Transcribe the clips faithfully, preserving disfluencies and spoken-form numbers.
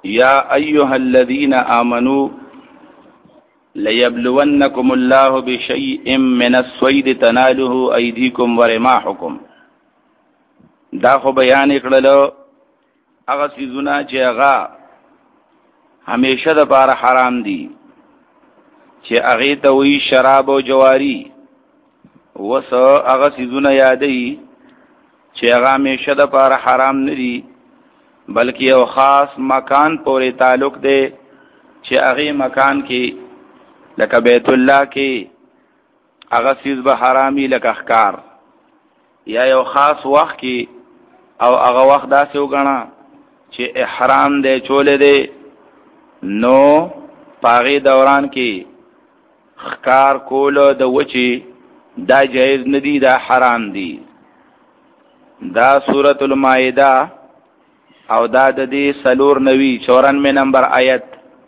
یا ایها الذین آمنوا لیبلونکم الله بشیء من الصید تناله ایدیکم ورماحکم. دا خو بیان کړلو هغه سيزونه چې هغه همیشه د بار حرام دي، چې هغه ته وی شراب او جواری، وسه هغه سيزونه یادې چې هغه همیشه د بار حرام نه دي، بلکې یو خاص مکان پورې تعلق دی چې هغه مکان کې لکه بیت الله کې هغه سیز به حرامي لکه احکار، یا یو خاص وخت کې او هغه وخت داسې وګڼه چې احرام دې چولې دې، نو پاغي دوران کې احکار کول د وچی دا جایز ندی، دا حرام دی. دا سورۃ المائده او دا د دې سلور نوی چورانوے نمبر آیت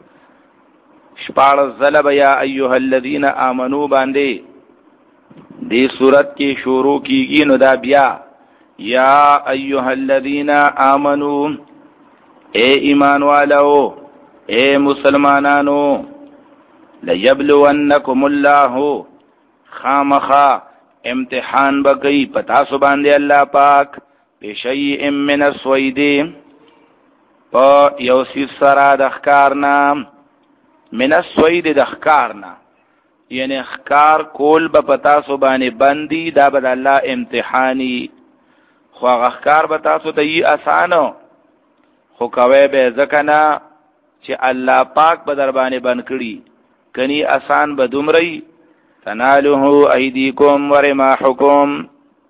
شپاړ زلب یا ایها الذین آمنو باندې دې سورۃ کې شروع کیږي. نو دا بیا یا ایها الذین آمنو، اے ایمان والو، اے مسلمانانو، لیبلونکم الله، خامخا امتحان بگئی پتا سو باندې الله پاک، بشیء من الصید، پا یوسی سرا دخکارنا، من الصید دخکارنا، یعنی اخکار کول با پتا سو باندې بندی، دا بد الله امتحانی. خو اخکار بتا سو تا یی آسانو، خو کوي به ځکنا چې الله پاک به در باندې بند کړي، کني آسان به دومره تنالوه ایدیکم ورماحکم،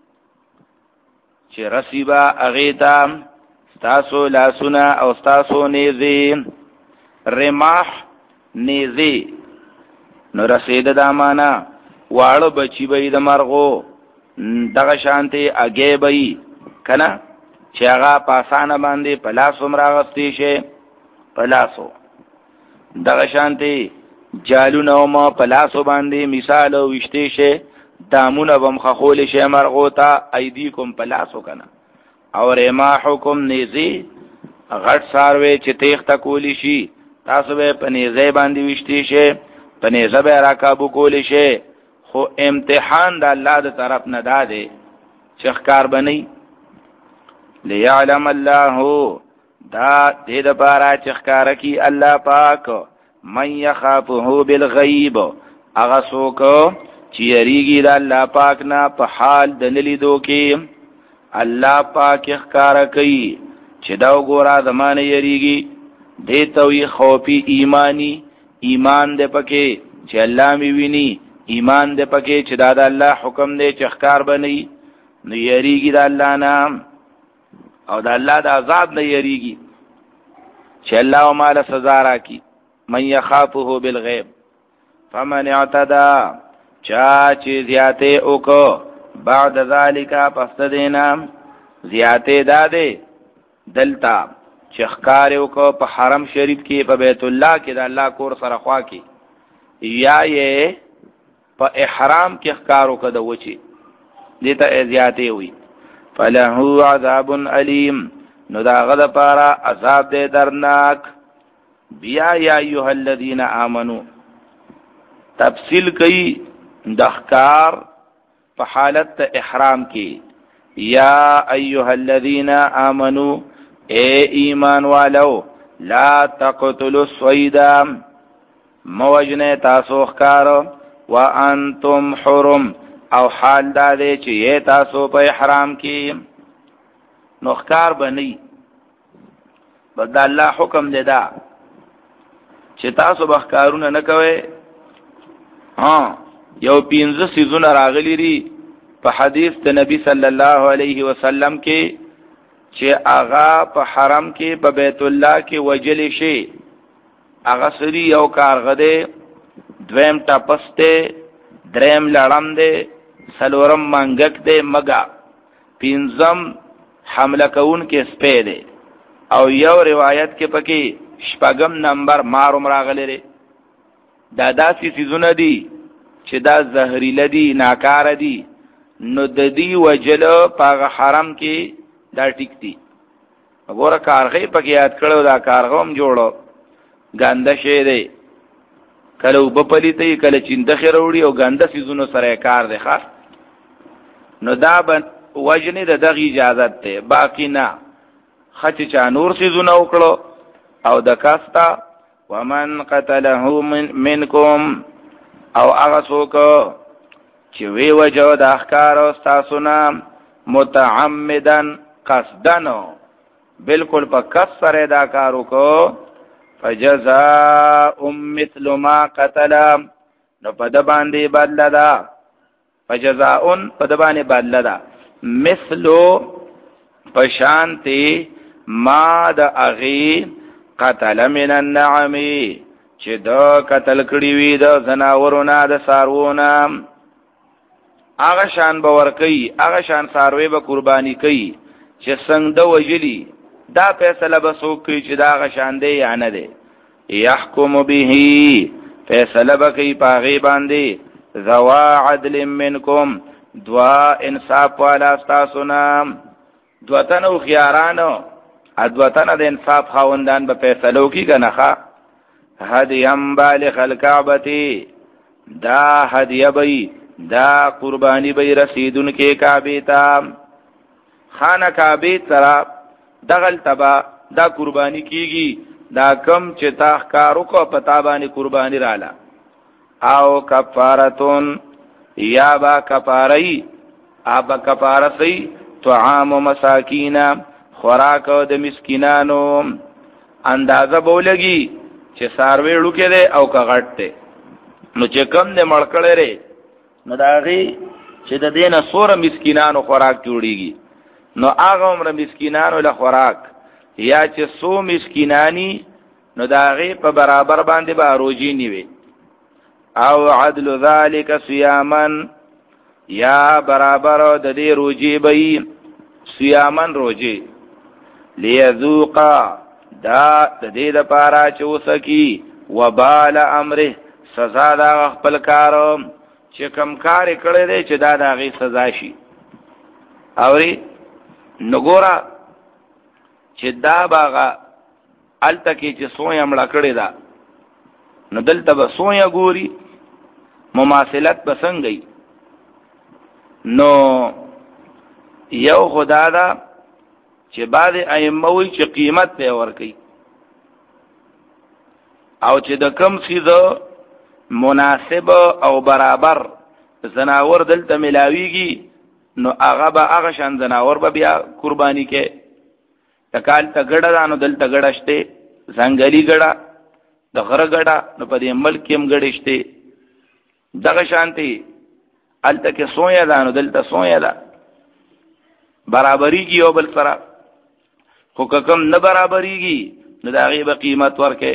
چې رسیبا اغیتا ستاسو لاسونا او ستاسو نیزی، رماح نیزی. نو رسید دا مانا واړو بچی بی د مرغو دغه شانتی اگې بی کنا، چې هغه پاسانه باندې پلاسو مراغستی شه، پلاسو دغه شانتی جالونو ما پلاسو باندې مثال وشته شه، دامونه بم خخول شه مرغو تا، ایدیکم پلاسو کنا، او رماحکم نیزی غټ ساروی چې تیخ تکولی شي، تاسو به پنیزه باندې وشته شه، پنیزه به راکابو کولی شه. خو امتحان د الله د طرف نه داده چې ښکار بنئ. لیعلم الله، دا دې د بارا چې ښکار کی الله پاک، من یخافه بالغیب، هغه څوک چې یریږي د الله پاک نه په حال د نلیدو کې. الله پاک ښکار کوي چې دا وګوره زمانه یریږي، دې ته وی خوفي ایمانی، ایمان دې پکې چې الله می ویني، ایمان دې پکې چې دا د الله حکم دې چې ښکار بنئ. نو یریږي د الله نه او د الله د عذاب نه یریږي چې الله مال سزا راکړي. من یخافه بالغیب، فمن اعتدى، چا چې زیاته وکړو بعد ذالک، پس دینا زیاته داده دلتا چې ښکار وکړو په حرم شریف کې، په بیت الله کې د الله کور سره خوا کې، یا یې په احرام کې ښکار وکړو د وچی، دته زیاته وي. فله عذاب علیم، نو دا غد پارا عذاب دے درناک. بیا یا ایها الذین آمنو تفصیل کئی دخکار په حالت احرام کی. یا ایها الذین آمنو، اے ایمان والو، لا تقتلوا الصید، موجن تاسو ښکار، وانتم حرم، او حال دا دی چې یې تاسو په احرام کې. نو ښکار بنئ، بس دا الله حکم دی دا چې تاسو به ښکارونه نه کوئ. ها یو پینځه سیزونه راغلی دي په حدیث د نبی صلی الله علیه وسلم کې چې هغه په حرم کې په بیت الله کې وجل شي. هغه سری یو کارغده، دویم ټپسته، دریم لړم دی، سلورم منګک دی مګا، پینځم حمله کون کې سپې دی، او یو روایت کې پکې شپږم نمبر ماروم راغلی دی. دا داسې سیزونه دي چې دا زهریله دي، ناکاره دي، نو د دې وجل په حرم کې دا ټیک دي. وګوره کارغې پکې یاد کړو دا کارغه هم جوړو ګنده شی دی کله وبپلیته کله چینده وروړي او ګنده سيزونو سره کار دی ښه نو دا به وجنې د دغه اجازت ته باقی نه خچ چا نور سيزونه وکړو او د کاستا ومن قتله من منکم او هغه څوک چې وی وجو د احکار او تاسو نه متعمدن قصدنو بالکل په کسره دا کارو کو فجزاء مثل ما قتل نو په د باندې بدل دا فجزاء په د باندې بدل دا مثلو پشانتی ما د اغي قتل من النعم چې دا قتل کړی وی د زناورونو د سارونه هغه شان باور کوي هغه شان ساروي به قرباني کوي چې څنګه د وجلی دا فیصله به څوک کوي چې دا هغه شان دی یا نه دی يحكم به فیصله به کوي پاغي باندې ذوا عدل منکم دوا انصاف والا تاسو نام دوتنو خيارانو ادوتنه د انصاف خاوندان به فیصله کوي کنه ښا هدیم بالغ الکعبه دا هدیه بی دا قربانی بی رسیدن کے کعبی تا خانه کعبی ترا دغل تبا دا قربانی کیگی دا کم چې تاخکارو کو پتابانی قربانی رالا او کفارتون یا با کفاری آبا کفارسی طعام مساکین خوراک د مسکینانو اندازه بولگی چې ساروی لوکې ده او کغټ ده نو چې کم دې مړکړې ره نو داغي چې د دینه سور مسکینانو خوراک جوړیږي نو هغه عمر مسکینانو له خوراک یا چې سو مسکینانی نو داغي په برابر باندې به روزي نیوي او عدل ذالک صيامن یا برابر د دې روزي به صيامن روزي ليذوقا دا د دې لپاره چې وسکی وبال امره سزا دا خپل کارو چې کم کار کړی دی چې دا د هغې سزا شي اوري نګورا چې دا باغه الته کې چې سویا مړه کړی دا نو دلته به سویا ګوري مماثلت به څنګه نو یو خدا دا چې بعد ائمه وی چې قیمت په ور کوي او چې د کم سیزو مناسب او برابر زناور دلته ملاویږي نو هغه به هغه شان زناور به بیا قرباني کې تکال ته ګډه دانو دلته ګډه شته څنګهلی ګډه د غره ګډه نو په دې ملک هم ګډه شته دغه شانتي الته کې سویا دانو دلته سویا ده برابرۍ کې یو بل سره خو کم نه برابرېږي نو د هغې به قیمت ورکې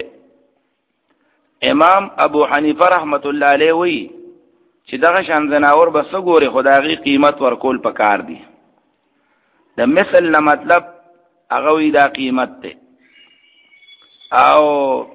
امام ابو حنیفه رحمت الله علیه وی چې دغه شان زناور به څه ګوري خو د هغې قیمت ورکول پکار دي د مثل نه مطلب هغه وی دا قیمت دی او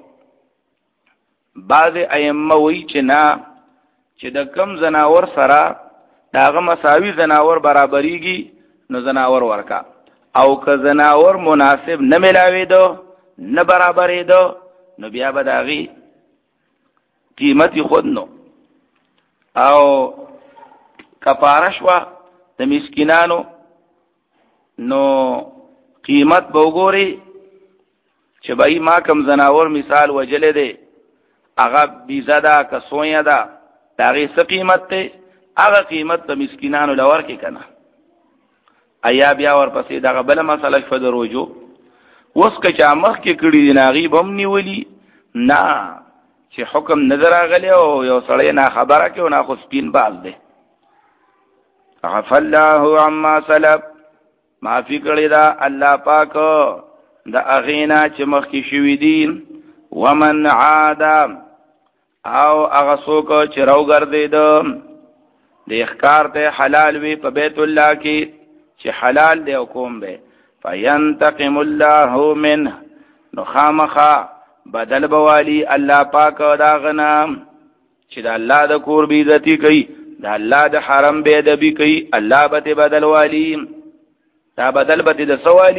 بعض ائمه وی چې نه چې د کم زناور سره د هغه مساوي زناور برابرېږي نو زناور ورکا او که زناور مناسب نه ملاوي دو نه برابرې دو نو بیا به داغي قیمت خود نو او کفاره شوا د مسکینانو نو قیمت به وګوري چې بای ما کم زناور مثال وجلې دی هغه بیزه ده که سویا ده داغي څه قیمت ته هغه قیمت د مسکینانو لور کې کنه ایا بیا ورپسې دغه بل مسله شو د روجو اوس که چا مخ کې کړي دی ناغي بم نیولی نه چې حکم نظر غلی او یو سړی نه خبره کې او نه خو سپین باز دی عفا الله عما سلف معافي کړی دا الله پاک د اغینا چې مخ کې شوی دي ومن عاد او هغه څوک چې راوګرځید د احکار ته حلال وي په بیت الله کې چې حلال دی او کوم به فینتقم الله منه نو خامخا بدل بوالی الله پاک دا غنام چې د الله د کور بی عزتی کوي د الله د حرم بی ادبی کوي الله به بدل والی دا بدل به د سوالی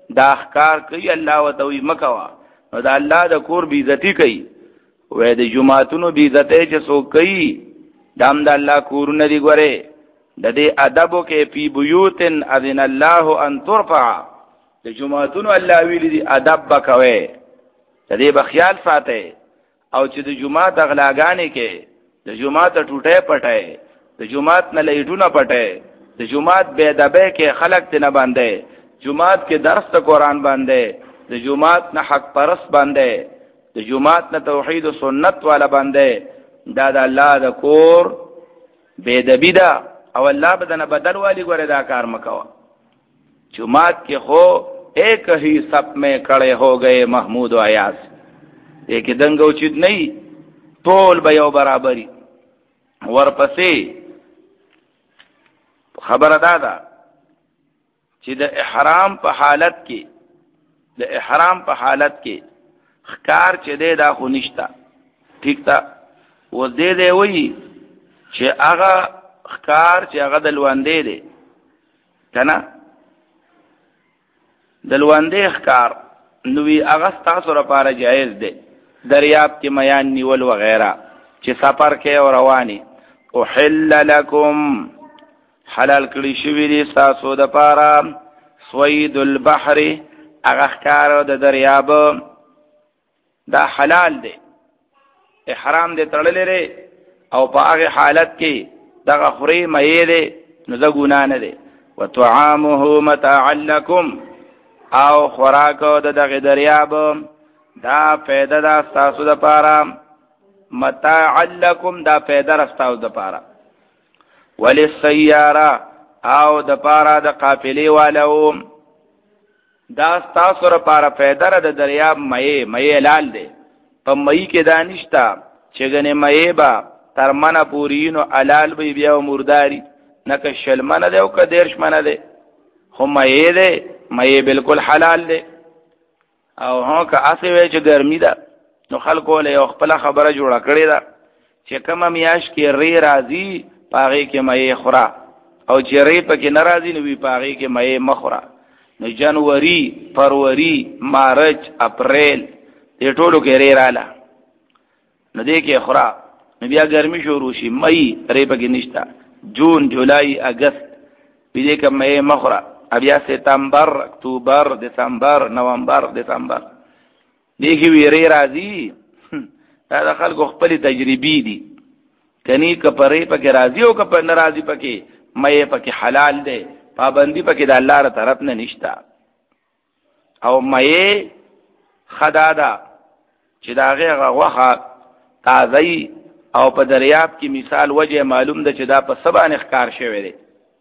دا ښکار کوي الله وتوي مکوا نو دا الله د کور بی عزتی کوي وې د جمعاتونو بی عزتی چې څوک کوي دام د الله کورونه دی ګوره د دې ادبو کې فی بیوتن اذن الله ان ترفع د جمعاتونو الله ویلي دی ادب بکوي د دې بخیال ساته او چې د جمعات اغلاګانې کې د جمعات ټوټه پټه د جمعات نه لیټونه پټه د جمعات بے ادبه کې خلق ته نه باندې جمعات کې درس ته قرآن باندې د جمعات نه حق پرست باندې د جمعات نه توحید او سنت والا باندې دا د الله د کور بے ادبی دا او الله بدنه بدل والی ګوره دا کار مکوا جمعات کې خو ایک ہی سب میں کڑے ہو گئے محمود و ایاز ایک دنګ اوچت نه ټول به یو برابرۍ ورپسې خبره دا ده چې د احرام په حالت کې د احرام په حالت کې ښکار چې دی دا خو نشته ٹھیک تا و دې دی وی چې هغه ښکار چې هغه د لوندې دی کنه د لوندې ښکار نو وی هغه تاسو لپاره جایز دی دریاب کې میان نیول وغیرہ چې سفر کې او رواني احل لكم حلال کړي شوی دي تاسو د پاره صید البحر هغه ښکار د دریاب دا حلال دی احرام دې تړلې لري او په هغه حالت کې دغه خوري مې دې نو دا ګنا نه دی وطعامه متاع لكم او خوراک د دغه دریاب دا پیدا دا تاسو د پاره متاع لكم دا پیدا راستاو د پاره وللسیاره او د پاره د قافلې والو دا تاسو لپاره پیدا را د دریاب مې مې لال دی په مې کې دانشتا چې غنه مې با ترمنه پورینو علال به بیا مرداري نک شلمنه دی او ک دیرش منه دی خو مې دی مې بالکل حلال دی او هو که اسې وې چې ګرمي ده نو خلکو له خپل خبره جوړه کړې ده چې کوم میاش کې ری راضي پاغي کې مې خورا او چې ری پکې ناراضي نو وی پاغي کې مې مخورا نو جنوري فروری مارچ اپریل دې ټولو کې ری رااله نو دې کې خورا نو بیا ګرمي شروع شي مې ری پکې نشتا جون جولای اگست دې کې مې مخورا بیا ستمبر اکتوبر دسمبر نومبر دسمبر دیکھی ویری راضی دا د خلکو خپل تجربی دي کني کپرې پکې راضی او کپ ناراضی پکې مې پکې حلال ده پابندی پکې د الله تر طرف نه نشتا او مې خدادا چې داغه غوخه تازه او په دریاب کې مثال وجه معلوم ده چې دا په سبا نه ښکار شوی دی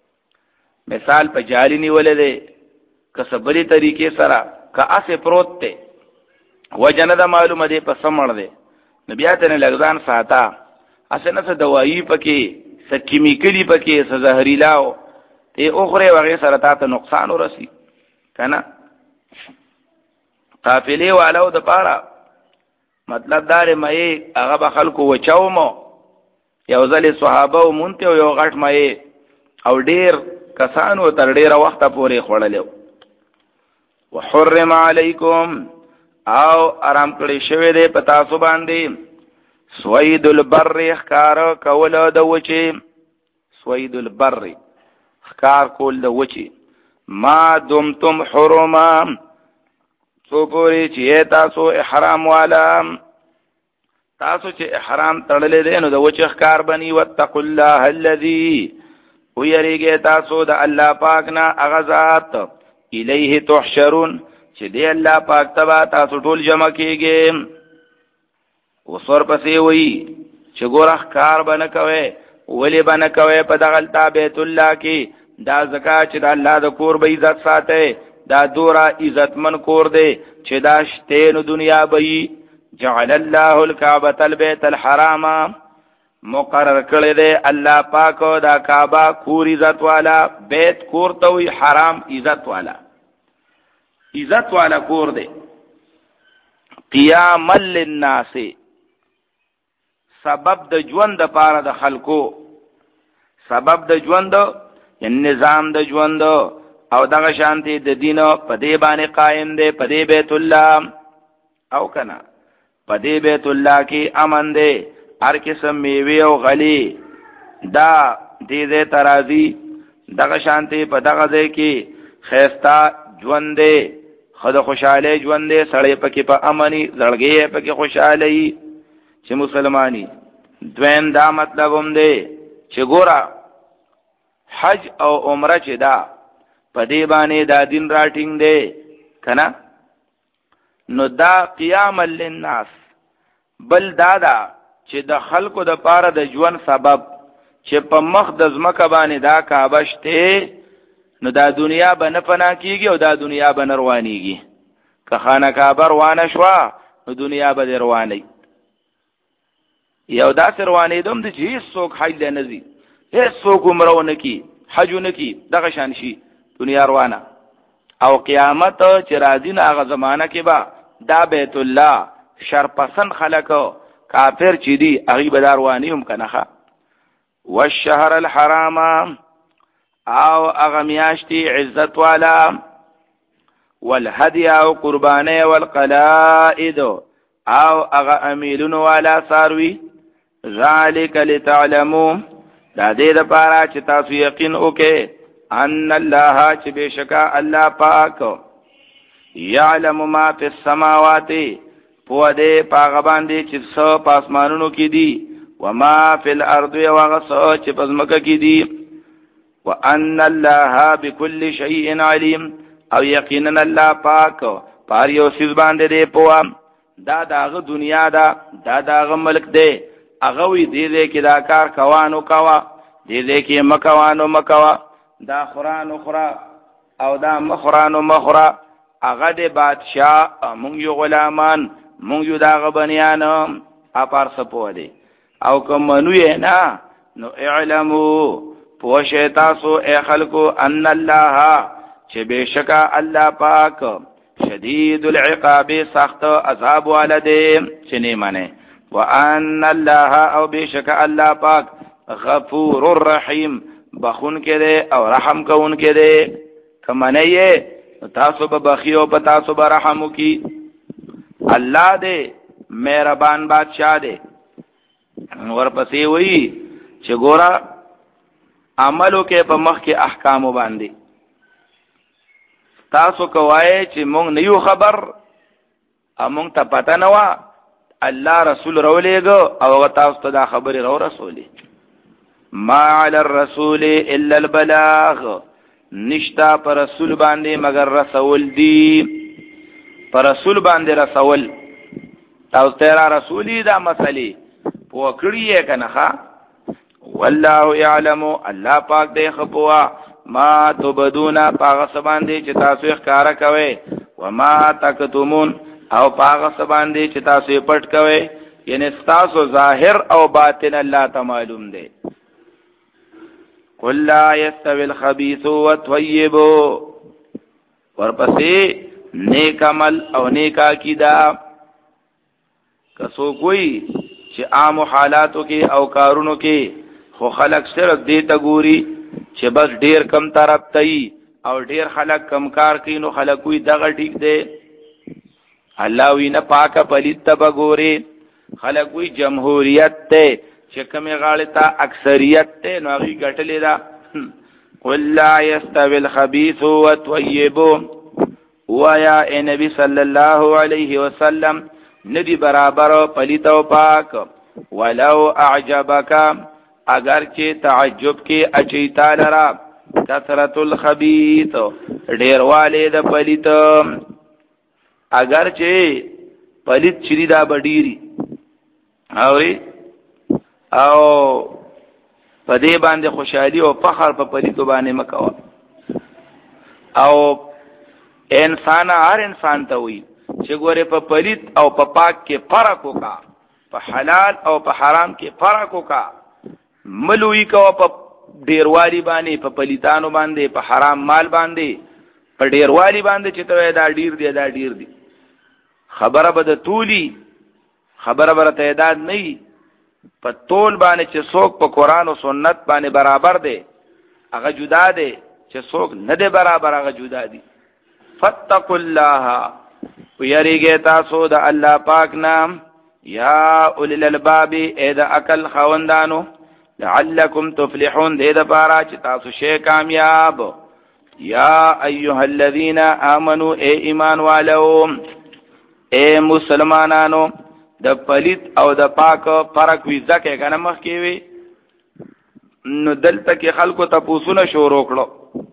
مثال په جالی نیولې ده کسبري طریقې سره کا اسه پروت ته وجنه دا معلومه ده په سمړ ده نبي ته نه لګدان ساته اسه نه څه دوايي پکې څه کیمیکلي پکې څه زهريلاو ته اوخره وغه سره ته نقصان ورسي کنه قافلې والو د پاره مطلب دار مې هغه به خلکو وچاومو یو ځلې صحابه مونته یو غټ مې او ډیر کسانو تر ډیره وخته پورې خړلې وحرم علیکم او آرام کړی شوی دی پتا سو باندې سوید البر خکار کول د وچی سوید البر خکار کول د وچی ما دمتم حرما سو پوری چې تاسو احرام والا تاسو چې احرام تړلې دی نو د وچی خکار بنی واتقوا الله الذی ویریږي تاسو د الله پاک نه اغزاد الیه تحشرون چې دی الله پاک تبا تاسو ټول جمع کیږي وسور پسې وی چې ګورخ کار بنه کوي ولی بنه کوي په دغه بیت الله کې دا زکات چې د الله د کور به عزت ساتي دا دورا عزتمن کور دی چې دا شته نو دنیا به جعل الله الكعبه البيت الحرام مقرر کړی دی الله پاک دا کعبه کور عزت والا بیت کور ته وی حرام عزت والا عزت والا کور دی قیام للناس سبب د ژوند د پاره د خلکو سبب د ژوند یعنی نظام د ژوند او دغه شانتی د دین په دې باندې قائم دی په دې بیت الله او کنا په دې بیت الله کې امن دی هر قسم میوه او غلی دا دې دې ترازی دغه شانتی په دغه ځای کې خیستا ژوند دی خد خوشاله ژوند دی سړی پکې په امني زړګي پکې خوشاله ای چې مسلمانی دویم دا مطلب هم دی چې ګورا حج او عمره چې دا په دې باندې دا دین راټینګ دی کنه نو دا قیام للناس بل دادا چې د خلکو د پاره د ژوند سبب چې په مخ د ځمکه باندې دا کعبه شته نو دا دنیا به نه فنا کیږي او دا دنیا به نه روانيږي که خانه کعبه روانه شوا نو دنیا به رواني یو دا رواني دوم د هیڅ څوک حج نه زی هیڅ څوک عمره نه کی حج نه کی دغه شان شي دنیا روانه او قیامت چې راځي نه هغه زمانہ کې با دا بیت الله شرپسند خلکو کافر چې دی هغه به دروانی هم کنه والشهر الحرام او هغه میاشتي عزت والا والهدي او قربانه والقلائد او هغه امیلون والا ساروي ذالک لتعلموا دا دې لپاره چې تاسو یقین وکئ ان الله چې بشکا الله پاک یعلم ما فی السماوات په دې پاغه باندې چې څو پاسمانونو کې دي وما فی الارض وغصو چې پزمکه کې دي وان الله بكل شیء علیم او یقینا الله پاک پاره یو سیز باندې دی په دا داغه دنیا دا دا داغه ملک دی هغه وی دی دې کې دا کار کوانو کوا دی دې کې مکوانو مکوا دا قران اخرى او دا مخرانو مخرا هغه د بادشاہ مونږ یو غلامان مونږ یو دا غبنیان اپار سپو دی او کوم نو یې نه نو اعلموا پوښه تاسو اے خلکو ان الله چې بشکا الله پاک شدید العقاب سخت عذاب والده چې نه معنی وان الله او بشکا الله پاک غفور الرحیم بخون کړي او رحم کوون کړي کمنه یې تاسو به بخیو په تاسو به رحم وکي الله دې مهربان بادشاہ دې ورپسې وی چې ګورا عملو کې په مخ کې احکام باندې تاسو کوی چې مونږ نه یو خبر مونږ ته پته نه و الله رسول رولېګو او تاسو ته دا خبره رو رسولي ما علی الرسول الا البلاغ نشتا پر رسول باندې مگر رسول دی پر رسول باندې رسول تاسو ته رسولي دا مسئله پوکړی یې کنه ها والله يعلم الله پاک دې خپوا ما تبدونا پاغه سبان دي چې تاسو ښکارا کوي وما تکتمون او پاغه سبان دي چې تاسو پټ کوي یعنی تاسو ظاهر او باطن الله ته معلوم دي قل لا يستوي الخبيث والطيب ورپسې نیک عمل او نیک عقیده کسو کوئی چې عام حالاتو کې او کارونو کې خو خلق صرف دې ته ګوري چې بس ډیر کم طرف ته او ډیر خلق کم کار کوي نو خلق وي دغه ټیک دی الله وی نه پاکه پلیت ته ګوري خلق وی جمهوریت ته چې کومه غاړه ته اکثریت ته نو هغه ګټلې دا قل لا يستوي الخبيث والطيب ويا نبی صلی الله علیه وسلم ندی برابر پلیت او پاک ولو اعجبک اگر چې تعجب کې اچیتا لرا کثرت الخبيث ډیر والے د پلیت اگر چې پلیت چری دا بډيري اوري او په دې باندې خوشحالي او فخر په پلیتو باندې مکوا او انسان هر انسان ته وي چې ګوره په پلیت او په پاک کې فرق وکا په حلال او په حرام کې فرق وکا ملوی کو په ډیروالي باندې په پلیتانو باندې په حرام مال باندې په ډیروالي باندې چې ته دا ډیر دی دا ډیر دی خبره به د تولی خبره به تعداد نه په تول باندې چې څوک په قران او سنت باندې برابر دی هغه جدا دی چې څوک نه دی برابر هغه جدا دي. فتقوا الله ويریږي تاسو د الله پاک نام یا اولی الالباب اې د عقل خوندانو لعلکم تفلحون دې د پاره چې تاسو شې کامیاب. یا ایها الذین آمنوا اے ایمان والو اے مسلمانانو د پلیت او د پاک فرق وی ځکه کنه مخ کې وی نو دلته کې خلکو ته پوښتنه شروع کړو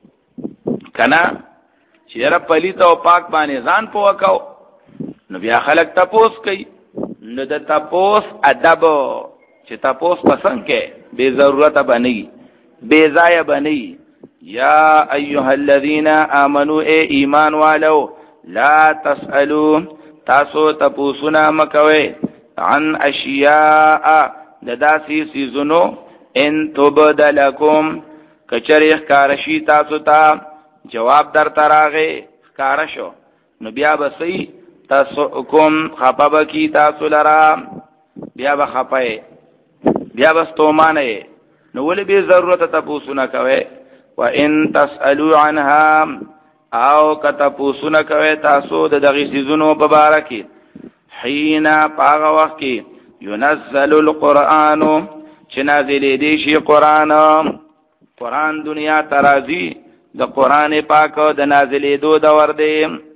کنه چې را پلیت او پاک باندې ځان پوه کو نو بیا خلک تپوس کوي نو د تپوس ادب چې تپوس پسند کې بے ضرورت بنئ بے ځای بنئ. یا ایها الذین آمنوا اے ایمان والو لا تسألوا تاسو تپوسنا مکوي عن اشیاء د داسې سيزونو ان تبدلکم کچریخ کارشی تاسو ته جواب در تراغه کارشو نو بیا بسې تاسو کوم خپب کی تاسو لرا بیا بخپای بیا بستومانه نو ولې به ضرورت تپوسونه کوي. و ان تسالوا عنها او کتپوسونه کوي تاسو د دغه سيزونو په باره کې حين پاغه وخت کې ينزل القرآن چې نازل دي شي قرآن قرآن دنیا ترازی د قرآن پاک د نازلې دو دور دی.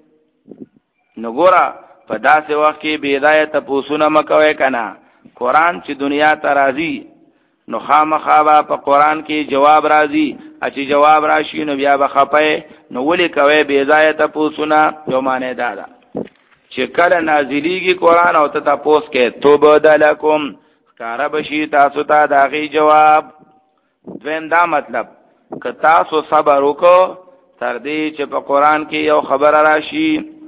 نو ګورا په داسې وخت کې بدايت پوسونه مکوي کنه قرآن چې دنیا ترازی نو خامخا په قرآن کې جواب راځي چې جواب راشي نو بیا بخپای نو ولي کوي بدايت پوسونه یو معنی دا ده چې کله نازلېږي قرآن او ته تاسو کې توبدلکم کار بشي تاسو ته داغي جواب. دویم دا مطلب که تاسو صبر وکړو تر دې چې په قرآن کې یو خبر راشي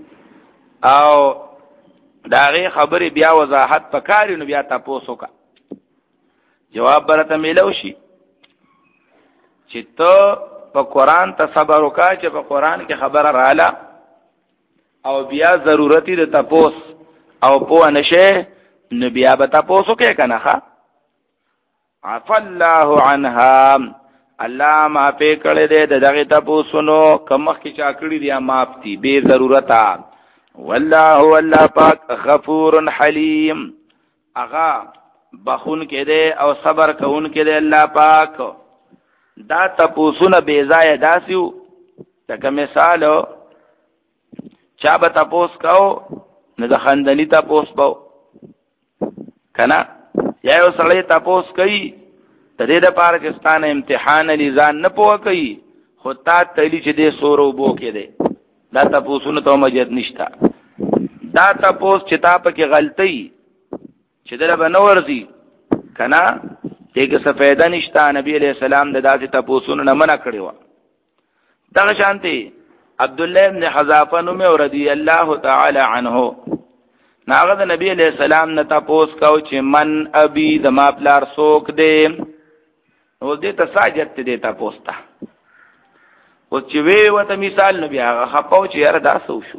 او داغي خبرې بیا وضاحت پکاري نو بیا تاسو وکړه جواب برته ملو شي چې ته په قرآن ته صبر وکړه چې په قرآن کې خبره رااله او بیا ضرورتي د تپوس او په نشه نو بیا به تپوس وکړه کنه ښا عف الله عنها الله ما په کړه دې دغه تپوسونو کمخ کې چا کړی دی معاف دي به ضرورتا. والله والله پاک غفور حلیم اغا بخون کې دې او صبر کوون کې دې الله پاک. دا تپوسونه بے ځای داسیو لکه مثال چا به تپوس کو نه د خندنی تپوس بو کنه یا یو سړی تپوس کوي د دې لپاره چې ستانه امتحان لیزان نه پوه کوي خو تا تلی چې دې سورو بو کې دې دا تپوسونه ته مجد نشتا. دا تپوس چې تا په کې غلطي چې دله بنورځي کنه دغه څه فائدہ نشته. نبی علیہ السلام د داسې تپوسونو نه منع کړی و. دغه شانتي عبد الله ابن حذافه نوم رضی الله تعالی عنه ناغه د نبی علیہ السلام نه تپوس کو چې من ابي د ما پلار سوک دې نو دې ته ساجت دې تپوس تا او چې وی وته مثال نو بیا خپاو چې یاره دا سو شو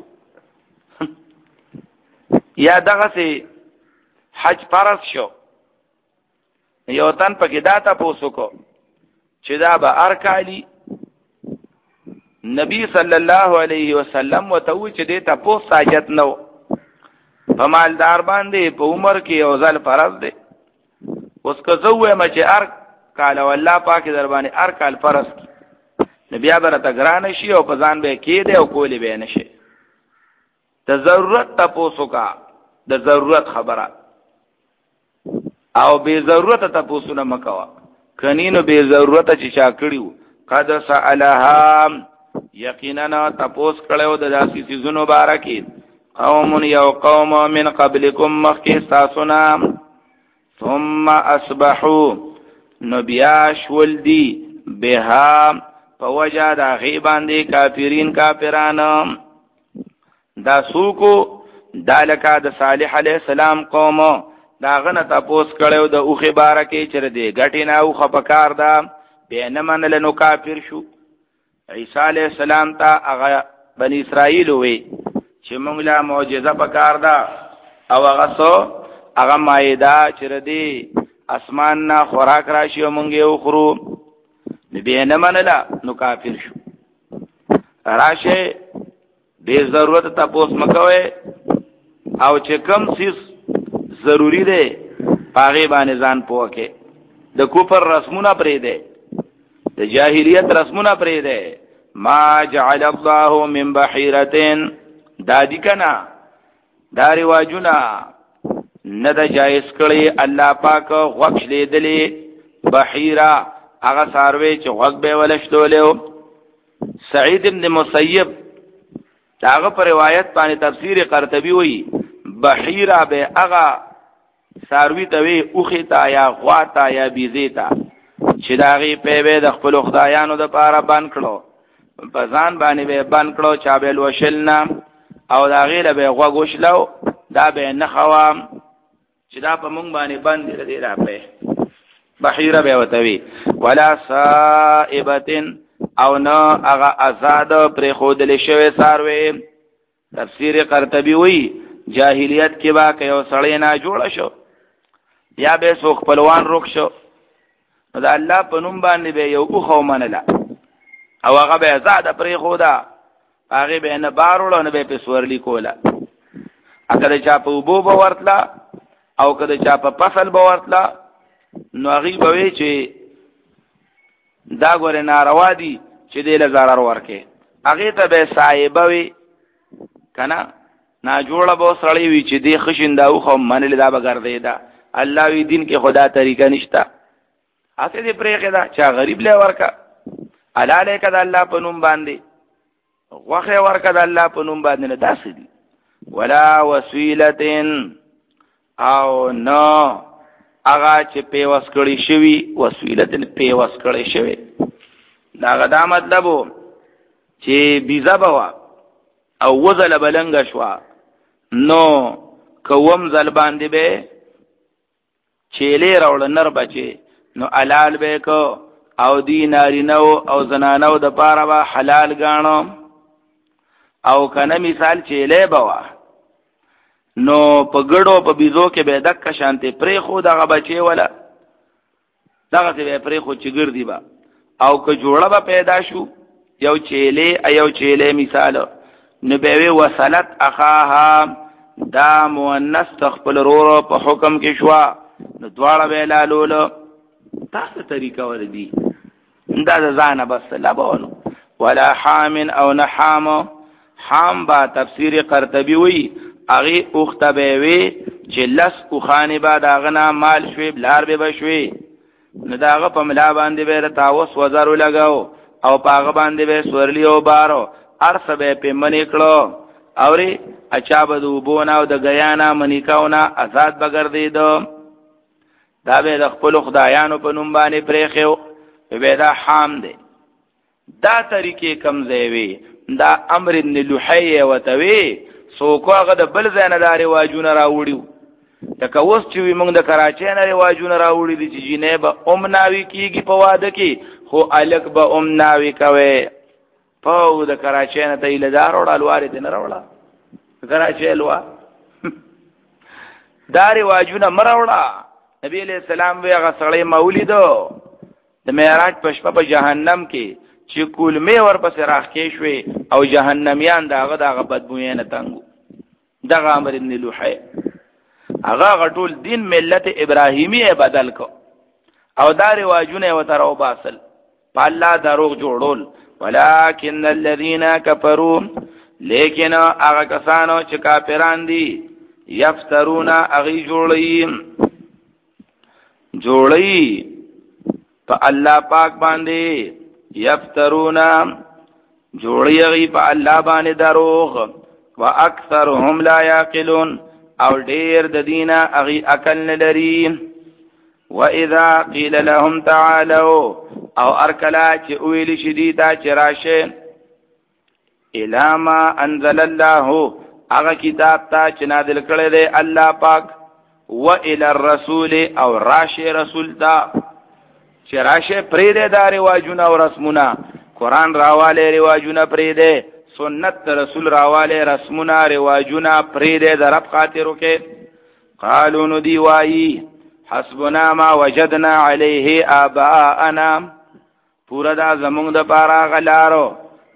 یا دغه سي حج فرض شو یو تن پکې دا تاسو کو چې دا به ارکالی نبی صلی الله علیه وسلم وتو چې دې تاسو ساجت نو په مالدار باندې په عمر کې او ځل فرض دی اوس که زوې ما چې ار کال والله پاک در باندې ار کال فرض کی نبی برته ګران شي او په ځان به کې دی او کولی به نشي. د ضرورت تاسو کا د ضرورت خبره او بے ضرورت تاسو نه مکوا کنینو بے ضرورت چې چا کړیو قد سالها یقینا تاسو کړهو د داسې سيزونو بارکه قوم یو قوم من قبلکم مخکې تاسو نه ثم اصبحوا نبیا شول دی بها فوجا دا غیبان دی کافرین کافرانو دا سوکو دالکا د صالح علیہ السلام قوم دا غنه تپوس کړو د اوخه بارکه چر دی غټی نه او خپکار دا بینه منل نو کافر شو. عیسی علیہ السلام ته هغه بنی اسرائیل وی چې موږ لا معجزه پکار دا او هغه سو هغه مایده چر دی اسمان نه خوراک راشي او مونږ یې وخورو بینه منل نو کافر شو. راشه بے ضرورت تپوس مکوي او چې کم سیس ضروری دی پاغه باندې ځان پوکه د کوپر رسمونه پرې دی د جاهلیت رسمونه پرې دی ما جعل الله من بحیرتين دادی کنا دا رواجونه نه د جایز کړي الله پاک غوښ لیدلې بحیره هغه ساروي چې غوږ به ولشتولیو. سعید ابن مسیب داغه پر روایت باندې تفسیر قرطبی وی بحیره به هغه ساروی ته وی اوختا یا غواتا یا بیزیتا چې داغي په به د خپل خدایانو د پاره بان کړو په ځان باندې به بان کړو چا به لوشلنا او داغي له به غوښلو دا به نه خوام چې دا په مونږ باندې باندې دې را په بحیره به وتوی ولا صائبتن او نه هغه آزاد پر خودل شوی ساروی. تفسیر قرطبی وی جاهلیت کې با که یو سړی نه جوړ شو یا به سو خپلوان روک شو دا الله په نوم باندې به یو خو منله او هغه به آزاد پر خودا هغه به نه بارول نه به په سورلی کوله اګه چا په وبو به ورتلا او کله چا په فصل به ورتلا نو هغه به وی چې دا ګور ناروا دي چې دې له zarar ورکه هغه ته به صاحب وي کنه نا جوړه به سړی وي چې دې خشنده خو منل دا بغردې دا الله وی دین کې خدا طریقہ نشتا اته دې پرې کېدا چا غریب له ورکا الاله کده الله په نوم باندې وخه ورکا د الله په نوم باندې نه داسې دي ولا وسیلتن او نو هغه چې پیوس کړی شوی وسیلتن پیوس کړی شوی دا غدا مطلب چې بیزا بوا او وزل بلنګ شوا نو کوم زل باندې به چيله راول نر بچي نو حلال به کو او دیناری نو او زنانو د پاره با حلال غاڼو او کنه مثال چيله بوا نو په ګړو په بيزو کې به دک شانته پرې خو دغه بچي ولا دغه ته پرې خو چګر دی با او که جوړه به پیدا شو یو چيله ایو چيله مثال نو به وصلت اخاها دا مؤنث تخپل رورو په حکم کې شوا نو دواړه به لالول تاسو طریقه ور دي دا ځانه بس لا بونو ولا حام او نحام حام با تفسیر قرطبی وی اغه اوختبه وی چې لس او خانه با داغنا مال شوی بلار به بشوي نو داغه په ملا باندې به تاوس وزارو لگاو او پاغه باندې به سورلی او بارو ارسه به په منی کړو اوري اچا بدو بونه او د غیانا منیکاونا آزاد بغردیدو دا به د خپل خدایانو په نوم باندې پرېخو به دا حام دی. دا طریقې کم زیوی دا امر ابن لحی وتوی سو کو هغه د بل ځای واجونه راوړیو تک اوس چې موږ د کراچۍ نه رواجونه راوړي دي چې جنې به ام ناوي کیږي په واده کې خو الک به ام ناوي کوي په د کراچۍ نه ته لدار وړل واره دي نه راوړه کراچۍ لوا دا رواجونه مراوړه. نبی علیہ السلام وی هغه سړی مولدو د معراج پښپ په جهنم کې چې کول می ور پس راخې شوي او جهنميان داغه داغه بدبوې نه تنګو دغه امر ابن لوحی هغه غټول دین ملت ابراهیمی بدل کو او دا رواجونه وترو باسل په الله دروغ جوړول. ولکن الذين كفروا لیکن هغه کسانو چې کافران دي یفترون اغي جوړي جوړي په الله پاک باندې یفترون جوړي اغي په الله باندې دروغ واکثرهم لا يعقلون او ډیر د دینه اغي عقل نه لري. واذا قيل لهم تعالوا او ارکلا چې ویل شدیدا چې راشه الا ما انزل الله هغه کتاب ته چې نازل کړی دی الله پاک و الى الرسول او راشه رسول ته چې راشه پرې دی دا رواجونه او رسمونه قران راواله رواجونه پرې دی سنت رسول راواله رسمونه رواجونه پرې دی در رب خاطرو کې قالو نو دی وای حسبنا ما وجدنا عليه آباءنا پورا دا زمونږ د پارا غلارو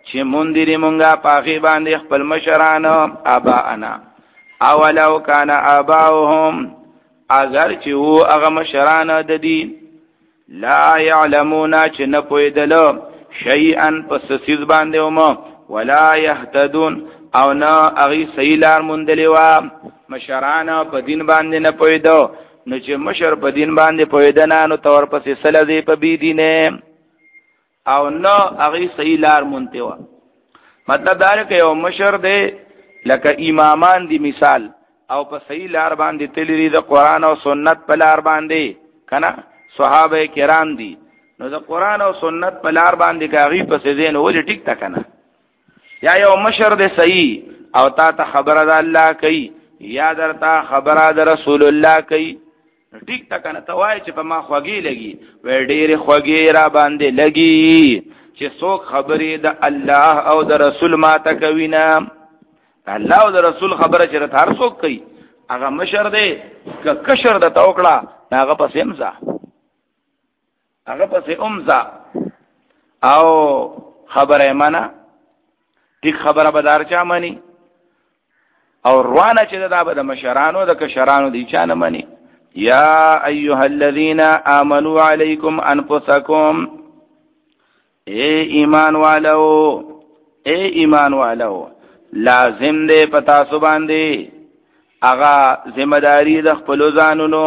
چې مندري مونږه پاغي باندې خپل مشران اباءنا اولو کان اباؤهم اگر چې وو هغه مشران د دین لا يعلمون چې نه پوهېدل شیئا پس سیز باندې ومو ولا يهتدون او نه هغه صحیح لار مونډلې وا مشران په دین باندې نه پوهېدو نو چې مشر په دین باندې پوهېدنه نو تور پسې سله دی په بی دینه او نه هغه صحیح لار مونته وا مطلب دا دی یو مشر دی لکه امامان دی مثال او په صحیح لار باندې تللی د قران او سنت په لار باندې کنه صحابه کرام دي نو د قران او سنت په لار باندې کاغي په سین ولې ټیک تا کنه یا یو مشر دی صحیح او تا ته خبره د الله کوي یا درته خبره د رسول الله کوي ټیک تا کنه ته وای چې په ما خوږی لګي وې ډېر خوږی را باندې لګي چې څوک خبرې د الله او د رسول ما ته کوي نه الله او د رسول خبره چې هر څوک کوي هغه مشر دی که کشر د توکړه هغه پسې امزا هغه پسې امزا او خبره معنا ټیک خبره بدار چا مانی او روانه چې دا به د مشرانو د کشرانو دی چا نه مانی یا ایها الذین آمنوا علیکم انفسکم اے ایمان والو اے ایمان والو لازم دے پتا سو باندې اغا ذمہ داری د خپل ځانونو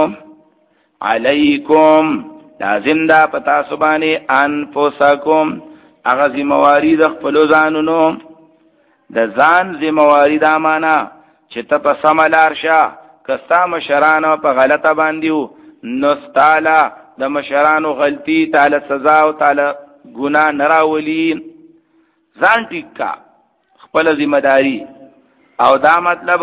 علیکم لازم دا پتا سو باندې انفسکم اغا ذمہ واری د خپل ځانونو د ځان ذمہ واری دا معنا چې ته په سملار شه کستا مشرانو په غلطه باندې نو ستاله د مشرانو غلطی تعالی سزا او تعالی ګناه نراولي ځان ټیک کا خپل ذمہ داری او دا مطلب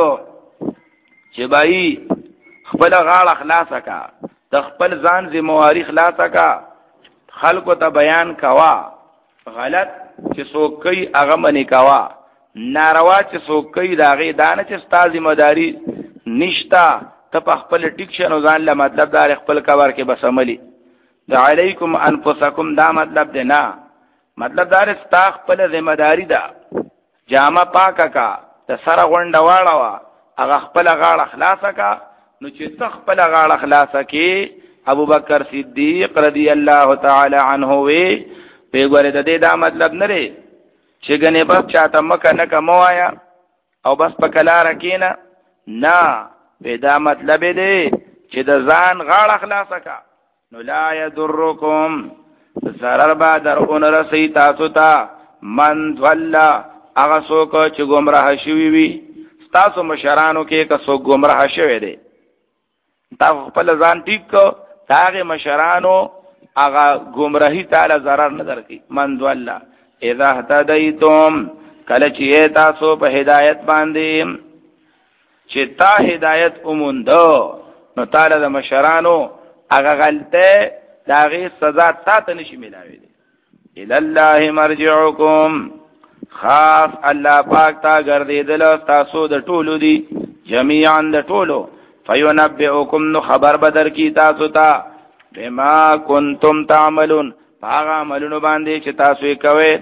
چې بای خپل غاړه خلاص کا د خپل ځان ذمہ واری خلاص کا خلکو ته بیان کوا غلط چې څوک کوي هغه منی کوا ناروا چې څوک کوي دا غي دانه چې ستا ذمہ داری نشتا ته په خپل ډیکشن ځان له مطلب دار خپل کور کې بس عملی دا علیکم انفسکم دا مطلب دی نه مطلب دار ستا خپل ذمہ داری ده جامه پاکه کا د سره غونډه واړه هغه خپل غاړه خلاصه کا نو چې ته خپل غاړه خلاصه کې ابو بکر صدیق رضی الله تعالی عنه وی په ګوره د دې دا مطلب نه لري چې ګنې بس چاته مکه نه کموایا او بس په کلار کېنا نه پیدا مطلب دی چې د ځان غاړه خلاصه کا نو لا یضرکم ضرر با در اون رسی تاسو ته من ضل هغه څوک چې گمراه شوی وي تاسو مشرانو کې که څوک گمراه شوی دی تاسو خپل ځان ټیک کو هغه مشرانو هغه گمراهی تعالی ضرر نه درکې من ضل اذا اهتدیتم کله چې تاسو په هدایت باندې چې تا هدایت اوموندو نو تعالی د مشرانو هغه غلطه داغه سزا تا ته نشي ملاوي دي الی الله مرجعکم خاص الله پاک تا ګرځیدل تاسو د ټولو دي جميعا د ټولو فینبئکم نو خبر بدر کی تاسو ته بما کنتم تعملون هغه عملونه باندې چې تاسو یې کوئ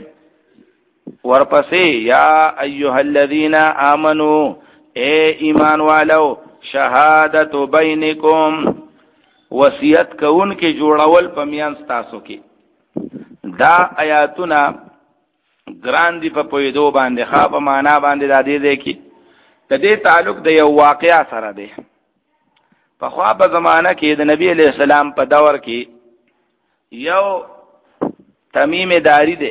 ورپسې یا ایها الذین آمنو اے ایمان والو شهادت بینکم وصیت کون کې جوړول پمیان تاسو کې دا آیاتونه ګران دی په پویدو باندې ښه په معنا باندې د دې دی کې د دې تعلق د یو واقعیا سره دی په خوا په زمانہ کې د نبی علیہ السلام په دور کې یو تمیم داری دی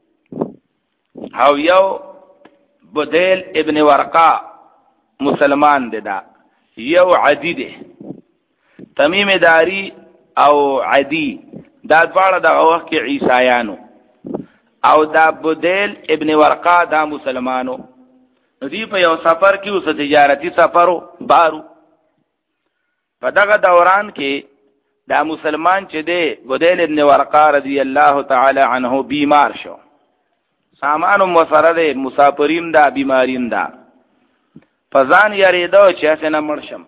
او یو بدیل ابن ورقا مسلمان دی دا یو عدی دی تمیم داری او عدی دا دواړه د وخت کې عیسایانو او دا بدیل ابن ورقا دا مسلمانو ندی په یو سفر کې اوس تجارتی سفرو بارو په دغه دوران کې دا مسلمان چې دی بدیل ابن ورقا رضی الله تعالی عنه بیمار شو سامان مسره دی مسافرین دا بیمارین دا فزان یریدو چې اسنه مرشم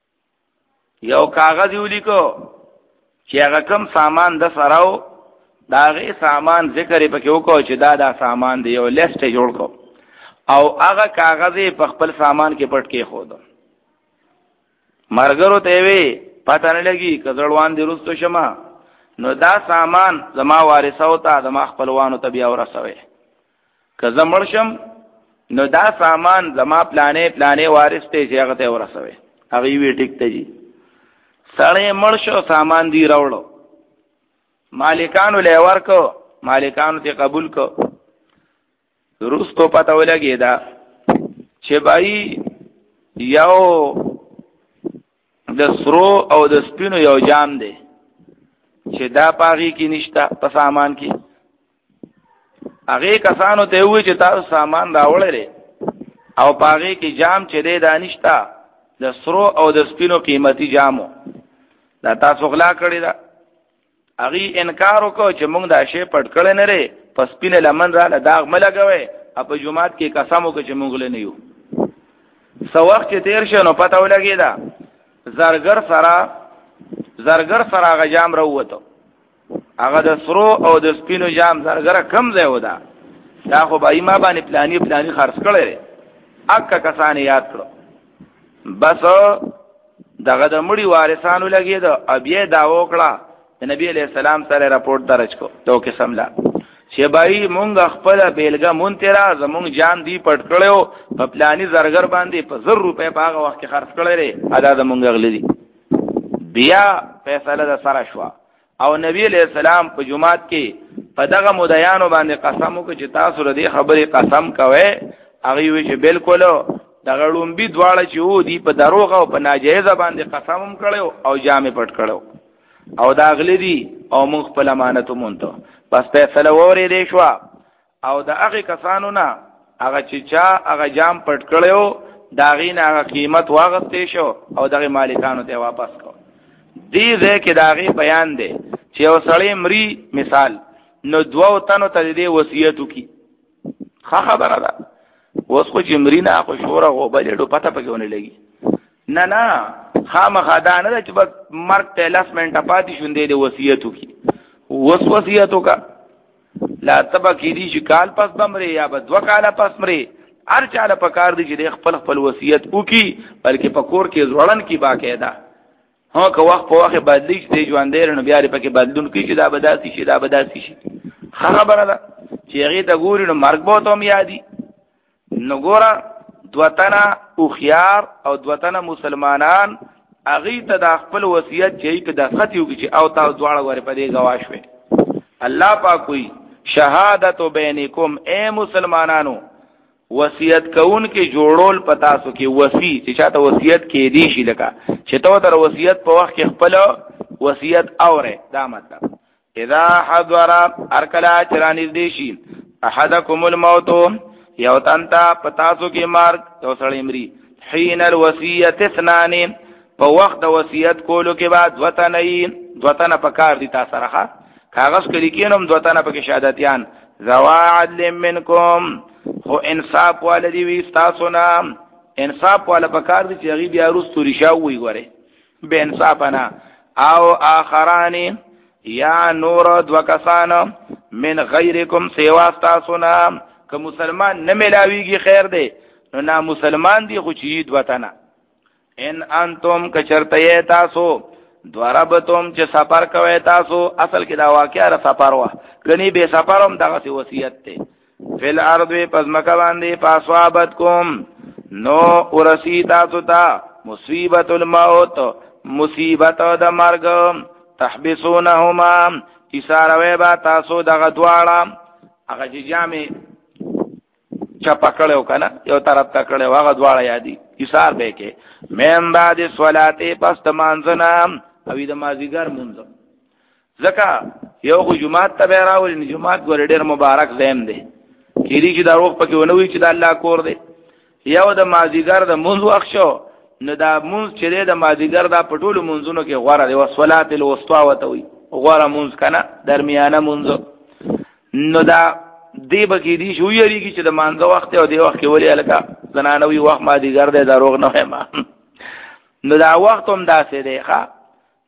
یو کاغذ ولیکو چې هغه کم سامان د سراو دا غي سامان ذکر پکې وکړو چې دا دا سامان دی یو لیست جوړ کو او هغه کاغذ په خپل سامان کې پټ کې خود مرګرو ته وی پته نه لګي کزړوان دی رستو شمه نو دا سامان زما وارثو ته زما خپلوانو ته بیا ورسوي که زمړشم نو دا سامان زما پلانې پلانې وارث ته چې هغه ته ورسوي هغه وی ټیک ته جی سړی مرشو سامان دی راوړو مالکانو له ورکو مالکانو ته قبول کو رستو پته ولګی دا چې بای یو د سرو او د سپینو یو جام دی چې دا پاغي کې نشتا په سامان کې هغه کسانو ته وی چې تاسو سامان راوړل او پاغي کې جام چې دی دا نشتا د سرو او د سپینو قیمتي جامو دا تاسو غلا کړی دا هغه انکار وکړ چې موږ دا شی پټ کړی نه لري پس پینه لمن را داغ ملګوي په جمعات کې قسم وکړ چې موږ له نه یو سو وخت چې تیر شنو پته ولګی دا زرګر سره زرګر سره هغه جام راووتو هغه د سرو او د سپینو جام زرګر کم ځای ودا دا خو به ما باندې پلاني پلاني خرڅ کړی اکه کسان یاد کړو بس دغه د مړي وارثانو لګی دا ابي دا وکړه نبی علیہ السلام سره راپورټ درج کو تو قسم لا چې بای مونږ خپل بیلګه مون تیرا زمونږ جان دی پټ کړو په پلاني زرګر باندې په زر روپے په هغه وخت کې خرڅ کړی لري ادا د مونږ غلي دي بیا فیصله د سره شو او نبی علیہ السلام په جمعات کې په دغه مدعیانو باندې قسم وکړي چې تاسو ردی خبرې قسم کوي هغه وی چې بالکل دغه لومبي دواړه چې وو دی په دروغ او په ناجیز باندې قسم هم کړو او جامې پټ کړو او دا غلی دی او موږ خپل امانت مونته بس فیصله وری دی شو او د هغه کسانو نه هغه چې چا هغه جام پټ کړو دا غین هغه قیمت واغستې شو او دغه مالکانو ته واپس کو دی ځکه دا غي بیان دی چې یو سړی مری مثال نو دوه تنو ته دی وصیت وکي ښه خبره ده اوس خو چې مری نه خو شوره غو بلې ډو پته پکونه لګي نه نه خامخا دا نه چې بس مرګ ته لاس منټه پاتې شوندې د وصیت وکي وس وصیت وکا لا تبا کې دي چې کال پس بمري یا به دوه کاله پس مري هر چاله په کار دي چې خپل خپل وصیت وکي بلکې په کور کې ځوړن کې باقاعده ها که وخت په وخت بدلی چې ژوند دې نو بیا لري پکې بدلون کې چې دا بداسي شي دا بداسي شي خبره ده چې هغه ته ګوري نو مرګ به ته یادي نو ګوره دوتنا او خيار او دوتنا مسلمانان اغه ته د خپل وصیت چې په دغه یو کې او تاسو دواړه ور په دې گواښ وي الله پاک کوئی شهادت بینکم اے مسلمانانو وصیت کون کې جوړول پتا سو کې وصی چې چاته وصیت کې دی شي لکه چې تو تر وصیت په وخت کې خپل وصیت اوره دا مطلب اذا حضر ارکلا چرانی دی شي احدکم الموت یو تنتا پتا سو کې مارګ یو سړی مری حين الوصیت اثنان په وخت د وصیت کولو کې بعد وطنین وطن پکار دي تاسو راخه کاغذ کې لیکینم وطن پکې شهادتيان زوا عدل منکم خو انصاف والدی وی تاسو نه انصاف والا پکار دي چې غي بیا رستو ریشاوي غره به انصاف نه او اخران یا نور دوکسان من غیرکم سوا تاسو نه که مسلمان نه ملاویږي خیر دی نو نه مسلمان دی خو چې وطن ان انتم کچرته تاسو دواربتم چې سفر کوي تاسو اصل کې دا واقعا را سفر وا غني به سفرم دغه وصیت ته فل ارض پزمکا باندې پاسوابت کوم نو ورسی تاسو ته مصیبت الموت مصیبت د مرګ تحبسونهما اشاره با تاسو دغه دواړه هغه جامې چا پکړیو کنه یو طرف ته کړو هغه دواړه یادي اشار به کې مم بعد صلاته پس تمانځنا او د مازیګر مونږ زکه یو خو جمعات ته راول نه جمعات ګور ډیر مبارک زم دی کېږي چې دا روغ پکې ونوي چې د الله کور دی یو د مازیګر د مونږ وخت شو نو دا مونږ چې د مازیګر دا پټول مونږونو کې غوړه دی وصلات الوسطا وته وي غوړه مونږ کنه درمیانه مونږ نو دا دی بکی دی شو یریږي چې د مانځه وخت او دی وخت کې ولې الکا زنانوي وخت مازیګر دی دا روغ نه ما نو دا وخت هم داسې دی ښا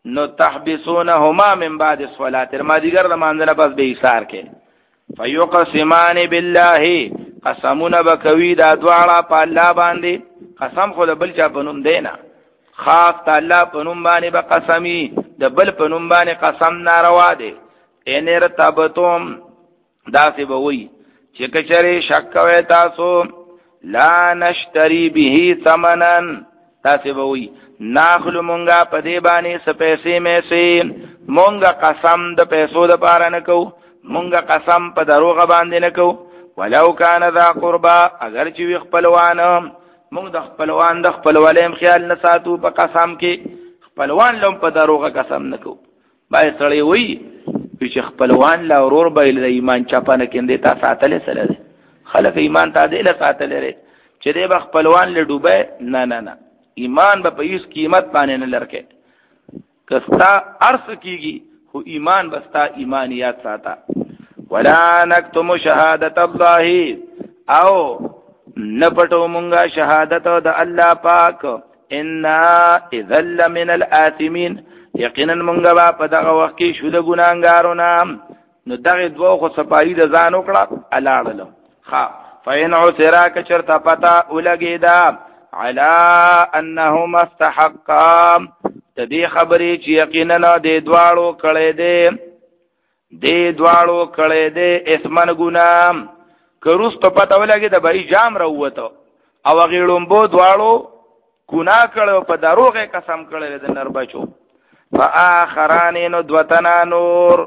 نو تحبسونهما من بعد الصلاه تر ما دیګر د مانځنه بس به ایثار کې فیقسمان بالله قسمونه بکوي دا دواړه په الله باندې قسم خو د بل چا په نوم دینا خاص تعالی په نوم باندې به قسمی د بل په نوم باندې قسم ناروا دی ان ارتبتم دا سی به وي چې کچره شک کوي تاسو لا نشتری به ثمنا تاسو به وي ناخلو مونږه په دې باندې سپېسې مې سي مونږه قسم د پیسو د پاره نه کو مونږه قسم په دروغ باندې نه کو ولو کان ذا قربا اگر چې وي خپلوان مونږ د خپلوان د خپلوالیم خیال نه ساتو په قسم کې خپلوان لوم په دروغه قسم نه کو بای سړی وي چې خپلوان لا اورور به د ایمان چپانه کېندې تا ساتل سره خلک ایمان ته دې له ساتل لري چې دې به خپلوان له ډوبه نه نه نه ایمان به په هیڅ قیمت باندې نه لرکه کستا ارث کیږي خو ایمان بستا ایمانیات ساته ولا نكتم شهادت الله او نپټو مونږه شهادت د الله پاک ان اذل من الاثمين یقینا مونږه با په دغه وخت کې شو د ګناګارونو نو دغه دوه خو صفای د ځان وکړه الاړل خا فین عسرا کچرتا پتا ولګیدا علا انهما استحقا تدې خبرې چې یقینا د دواړو کړه دې د دواړو کړه دې اسمن ګنام کروست پتا ولګی د بای جام راوته او غیړم بو دواړو ګناه کړو په دروغه قسم کړل د نر بچو فآخران نو دوتنا نور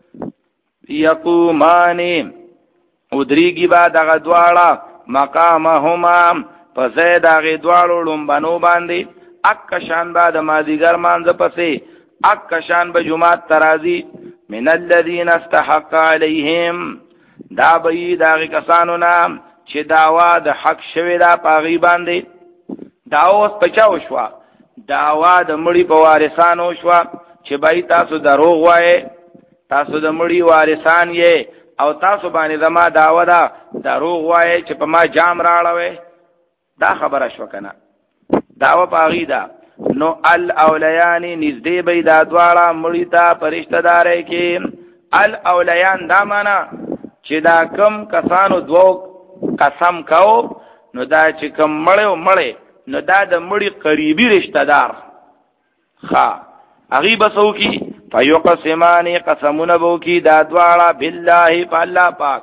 یقومانی ادریگی با دغه دواړه مقامهما پسې دغه دواړو لومبنو باندې اک شان با د مازیګر مانځ پسې اک شان به جمعات ترازی من الذين استحق عليهم دا به دغه کسانو نام چې داوا د حق شوی دا پاغي باندې داوس پچاو شو داوا د مړي په وارثانو شو چې بای تاسو دروغ وایي تاسو د مړي وارثان یې او تاسو باندې زما داوا دا دروغ وایي چې په ما جام راړوي دا خبره شو کنه داوا پاغي دا نو الاولیان نږدې به دا دواړه مړي ته فرشتہ داري کې الاولیان دا معنا چې دا کم کسانو دوه قسم کاو نو دا چې کم مړو مړې نو دا د مړي قریبي رشتہ دار خا اغي بسو کی فیقسمانی قسمون بو کی دا دواړه بالله فالله پاک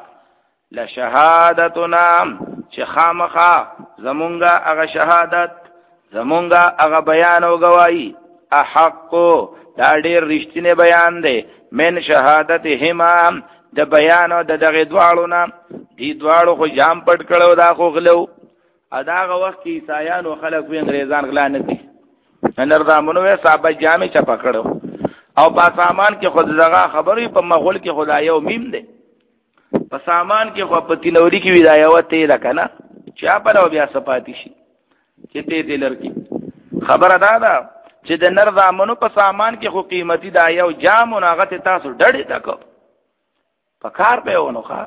لشهادتنا چې خامخا زمونږه هغه شهادت زمونږه هغه بیان او گواہی احق دا ډېر رښتینی بیان دی من شهادتهما د بیان او د دغه دواړو نه دی دواړو خو جام پټ کړو دا خو غلو اداغه وخت کې عیسایانو خلک وی انګريزان غلا نه دي نن رامنو صاحب جامې چا پکړو او په سامان کې خود دغه خبرې په مغول کې خدای او میم دی په سامان کې خو په تینوري کې ویدای وته ده کنه چا په نو بیا صفاتی شي چې ته دې لرکی خبره دا ده چې د نر رامنو په سامان کې خو قیمتي دا یو جام او هغه تاسو ډړې تکو په کار په ونه ښا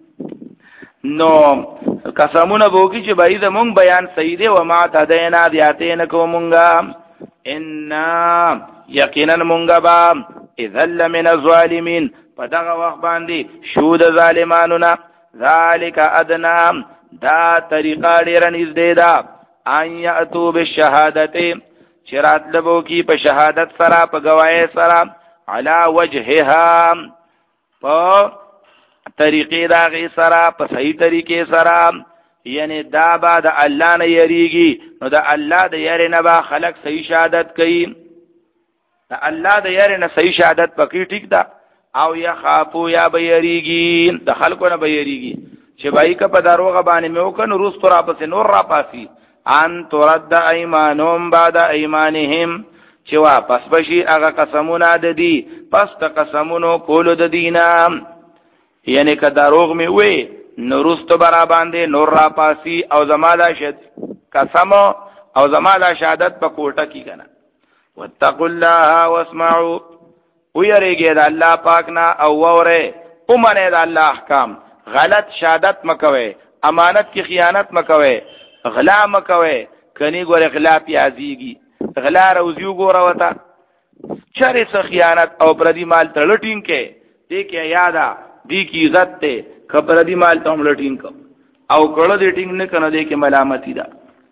نو قسمونه بوکی چې بای زمونږ بیان صحیح دی و ما تدینا بیاتین کومونګه ان یقینا مونږه با اذل من الظالمین په دغه وخت باندې شو د ظالمانو نه ذالک ادنا دا طریقه ډیر نږدې ده ان یاتو بالشهادت چرات لبو کی په شهادت سره په گواهی سره علی وجهها په طریقې دا غي سره په صحیح طریقې سره یعنی دا با د الله نه یریږي نو د الله د یری نه با خلق صحیح شهادت کوي د الله د یری نه صحیح شهادت پکې ټیک ده او یا خافو یا به یریږي د خلکو نه به یریږي چې بای کا په دروغه باندې مې وکنه روز تر اپس نور را پاسي ان ترد ایمانهم بعد ایمانهم چې واپس بشي هغه قسمونه د دي پس د قسمونو کول د دینه یعنی که دروغ می وی نورست برا باندې نور را پاسی او زمالا شد قسم او زمالا شهادت په کوټه کې کنه واتقوا الله واسمعوا ويریږي د الله پاک نه او وره اومنه د الله احکام غلط شهادت مکوي امانت کی خیانت مکوي غلا مکوي کني ګوره غلا پیازيږي غلا روزيو ګوره وتا چرې څه خیانت او پردي مال ته لټین کې دې کې یادا دې کې عزت ته خبر دې مال ته لټین کو او کړه دې ټینګ نه کنه دې کې ملامتي ده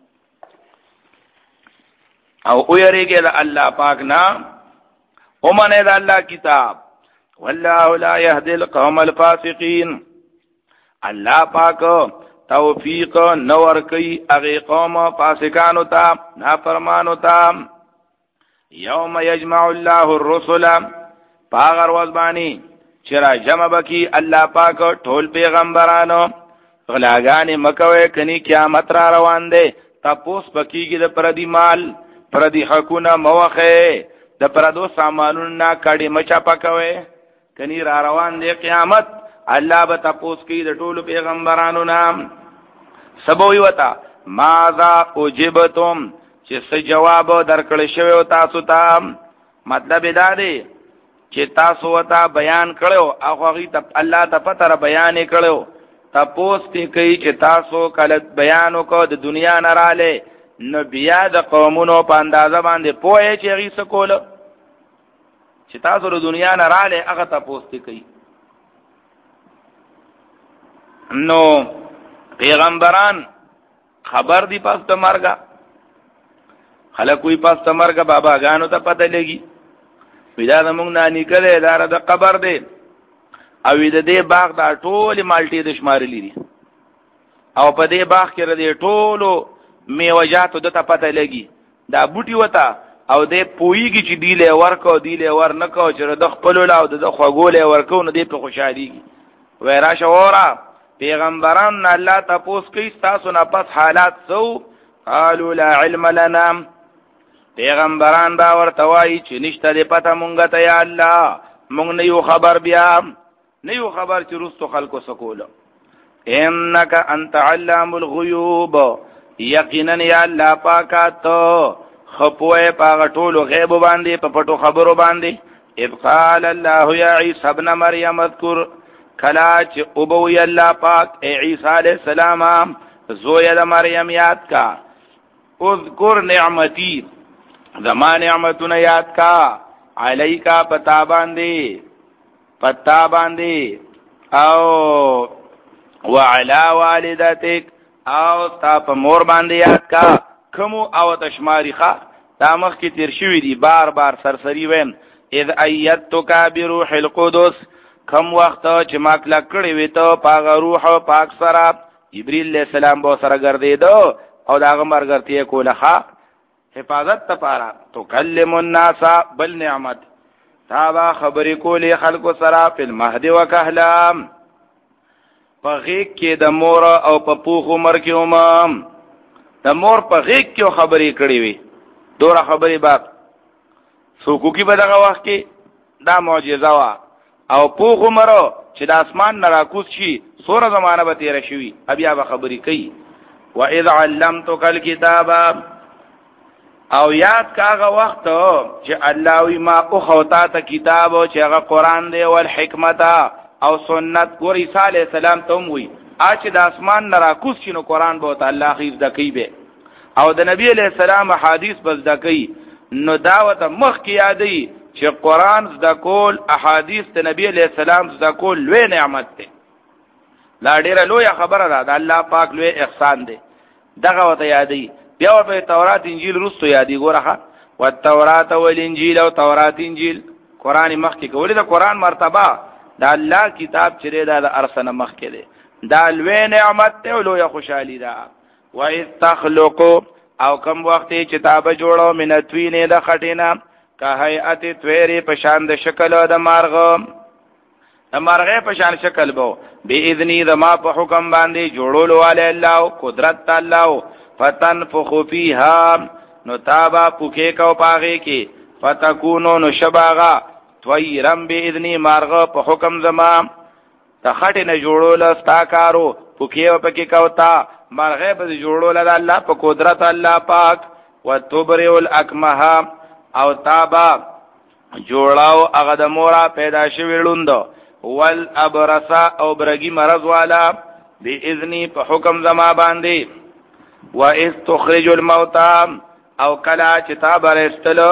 او او یریږي د الله پاک نام او منه د الله کتاب والله لا يهدي القوم الفاسقين الله پاک توفیق نور کوي هغه قوم فاسقانو ته نافرمانو ته یوم یجمع الله الرسل پاغر وزبانی چرا جمع بکی الله پاک ټول پیغمبرانو غلاګانې مکوي کني قیامت را روان دی تاسو بکیږي د پردي مال پردي حقونه موخه د پردو سامانونو نه کړي مچا پکوي کني را روان دی قیامت الله به تاسو کې د ټول پیغمبرانو نام سبوي وتا ماذا اجبتم چې څه جواب درکړل شوی او تاسو ته مطلب دا دی چې تاسو وتا بیان کړو هغه ته الله ته پتر بیان کړو تاسو ته کوي چې تاسو کله بیان وکړو د دنیا نه رااله نو بیا د قومونو په اندازه باندې پوهه چې غي سکول چې تاسو د دنیا نه رااله هغه تاسو ته کوي نو پیغمبران خبر دی پس د مرګه خلک وی پس د مرګه بابا غانو ته پته لګي ودا زمونږ نه نکله اداره د قبر دی او د دې باغ دا ټول مالټي د شمارلې دي او په دې باغ کې ردی ټولو میوجاتو د ته پته لګي دا بوټي وتا او دې پویږي چې دی له ورکو دی له ور نه کو چې د خپل لا او د خوګولې ورکو نه دې په خوشالي وای را شورا پیغمبران الله تاسو کوي تاسو نه پس حالات سو قالوا لا علم لنا پیغمبران دا ورته وایي چې نشته دې پته مونږ ته یا الله مونږ نه یو خبر بیا نه یو خبر چې رستو خلکو سکول انک انت علام الغیوب یقینا یا الله پاکات خپوه پاغه ټولو غیب باندې په پټو خبرو باندې اذ قال الله یا عیسی ابن مریم اذكر کلا چې او بو ی الله پاک عیسی علیہ السلام زوی د مریم یاد کا اذکر نعمتی زمان نعمتونه یاد کا علیکا پتا باندې پتا باندې او وعلى والدتک او تا په مور باندې یاد کا کوم او تشماریخه تا مخ کې تیر شوی دی بار بار سرسری ویم اذ ایتک بروح القدس کم وخت چې ما کله کړی وې ته پاک روح او پاک سره جبرئیل علیہ السلام به سره ګرځیدو او داغه مرګرتي کوله حفاظت تپارا تو کلم الناس بل نعمت تابا خبرې کولې خلکو سره په المهد وکهلا په غیږ کې د مور او په پوخ عمر کې امام د مور په غیږ کې خبرې کړې وي دوره خبرې باب څوک کې به دغه وخت کې دا معجزه وا او پوخ عمر چې د اسمان نه راکوز شي سوره زمانہ به تیر شي بیا به خبرې کوي واذ علمتک الکتاب او یاد کاغه وخت چې الله وی ما او خوتا ته کتاب او چې هغه قران دی او حکمت او سنت ګور عیسی علی السلام ته وی اچ د اسمان نه راکوس شنو قران به الله خیف دکی به او د نبی علی السلام حدیث بس دکی نو دعوت مخ کی یادی چې قران زدا کول احادیث د نبی علی السلام زدا کول لوی نعمت ده لا ډیره لوی خبره ده د الله پاک لوی احسان ده دغه وته یادی بیا په تورات انجیل رستو یادی ګورخه او تورات او انجیل او تورات انجیل قران مخ کې کولې د قران مرتبه دا الله کتاب چره دا د ارسنه مخ کې ده دا لوی نعمت ته لوی خوشحالي ده و استخلقوا او کم وخت چې تابه جوړو منتوینه د خټینا که هيئت تويري په شان د شکل د مارغه د مارغه په شان شکل بو باذن ذما په حکم باندې جوړولو والے الله قدرت الله فتنفخ فيها نو تابا پوکې کو پاغه کې فتكونو نو شباغا تويرم باذن مارغه په حکم زما تخټ نه جوړول استا کارو پوکې پکې کوتا مارغه په جوړول د الله په قدرت الله پاک وتبرئ الاکمه او تابا جوړاو هغه د مورا پیدا شوی لوند ول ابرصا او برګي مرض والا باذن په حکم زما باندې و استخرج الموتى او کلا چې تابر استلو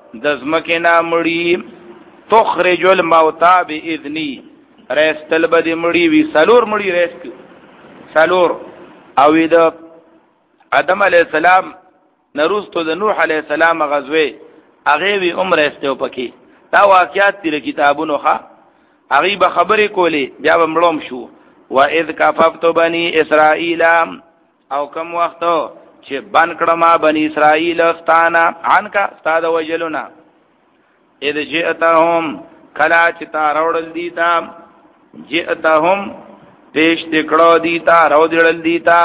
د زمکنا مړی تخرج الموتى باذنی رستل بد مړی وی سلور مړی رست سلور او د آدم علی السلام نروستو د نوح علی السلام غزوه هغه وی عمر استو پکې دا واقعات تیر کتابونو ښا هغه به خبرې کولې بیا بمړم شو واذ کففت بنی اسرائیل او کوم وخت چې بن کړه بنی اسرائیل استانا عنکا استاد وجلنا اذ جئتهم کلا چې تا راوړل دي تا جئتهم پیش دکړو دي تا راوړل دي تا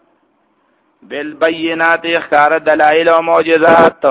بالبينات اخکار دلائل و معجزات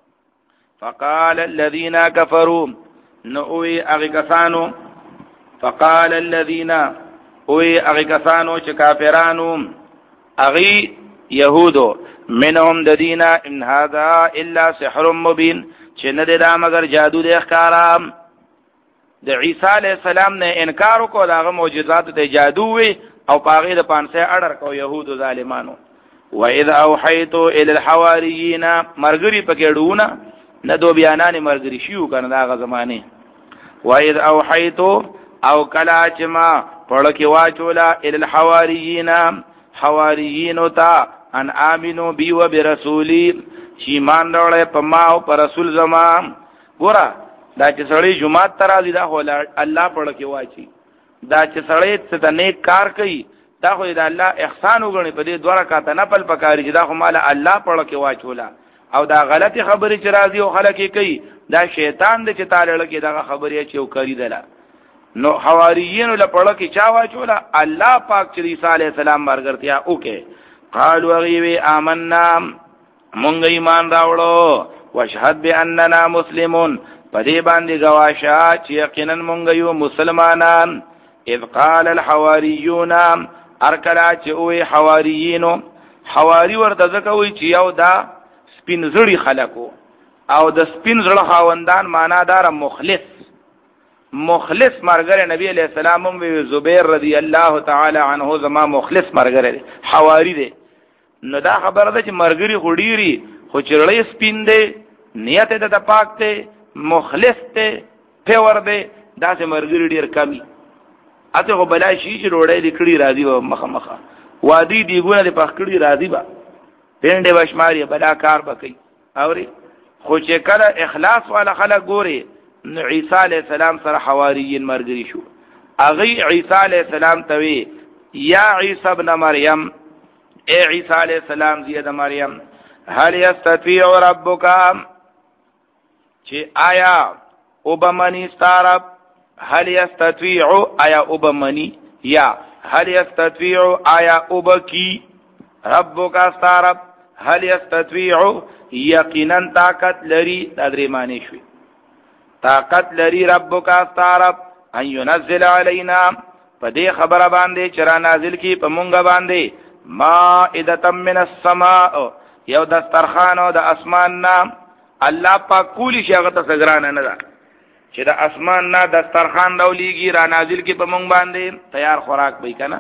فقال الذين كفروا نؤوي اغکسانو فقال الذين اوي اغکسانو چې کافرانو اغي يهودو منهم ددينا ان هذا الا سحر مبين چې نه دا مگر جادو د اخکارام د عیسی علی السلام نه انکار وکړ داغه معجزات د جادو وي او پاغه د پانسه اډر کو يهودو ظالمانو واذا اوحيت الى الحواريين مرګري پکېډونه نه دو بیانانه مرګري شیو کنه داغه زمانه واذا اوحيت او کلا چما پړکې واچولا الى الحواريين حواریین تا ان امنو بی و برسولی چې مان راولې په ما او پر رسول زمان ګوره دا چې سړی جمعات ترازی دا هو الله پړکې واچي دا چې سړی څه نیک کار کوي دا خو د الله احسان وګڼي په دې دوه رکعات نفل پکاري چې دا خو مال الله پړکې واچولا او دا غلطي خبرې چې راځي او خلک کوي دا شیطان دې چې تعالی لکه دا خبرې چې وکړي دلا نو حواریین له پړکې چا واچولا الله پاک چې عیسی علی السلام مرګرتیا وکي قالوا غیوی آمنا مونږ ایمان راوړو واشهد باننا مسلمون پدې باندې گواشه چې یقینا مونږ یو مسلمانان اذ قال الحواریون ارکلا چې وې حواریینو حواری ورته ځکه وې چې یو دا سپین زړی خلکو او د سپین زړه خاوندان معنا دار مخلص مخلص مرګره نبی علیہ السلام هم زبیر رضی الله تعالی عنہ زما مخلص مرګره حواری دی نو دا خبره ده چې مرګری خډيري خو چرړې سپین دی نیت ته د پاک ته مخلص ته پیور دی دا چې مرګری ډیر کمی اته خو بلای شي چې روړې لیکړي راځي و مخه مخه وادي دیګونه د پخکړي راځي با پنده بشماري بلا کار بکې اوري خو چې کله اخلاص والا خلک ګوري نو عیسی علیہ السلام سره حواریین مرګري شو اغي عیسی علیہ السلام توی یا عیسی ابن مریم اے عیسی علیہ السلام زید مریم هل یستطيع ربک چې آیا وبمنی ستارب هل یستطيع آیا وبمنی یا هل یستطيع آیا وبکی ربک ستارب هل یستطيع یقینا طاقت لري درې معنی شوي طاقت لري ربک استعرب ان ينزل علينا پدې خبره باندې چر نازل کی په مونږه باندې مائده من السماء یو دسترخوان او د اسمان نام الله پاک کولی شغه ته سګران نه ده چې د اسمان نه دسترخوان راولېږي را نازل کی په مونږ باندې تیار خوراک وای کنه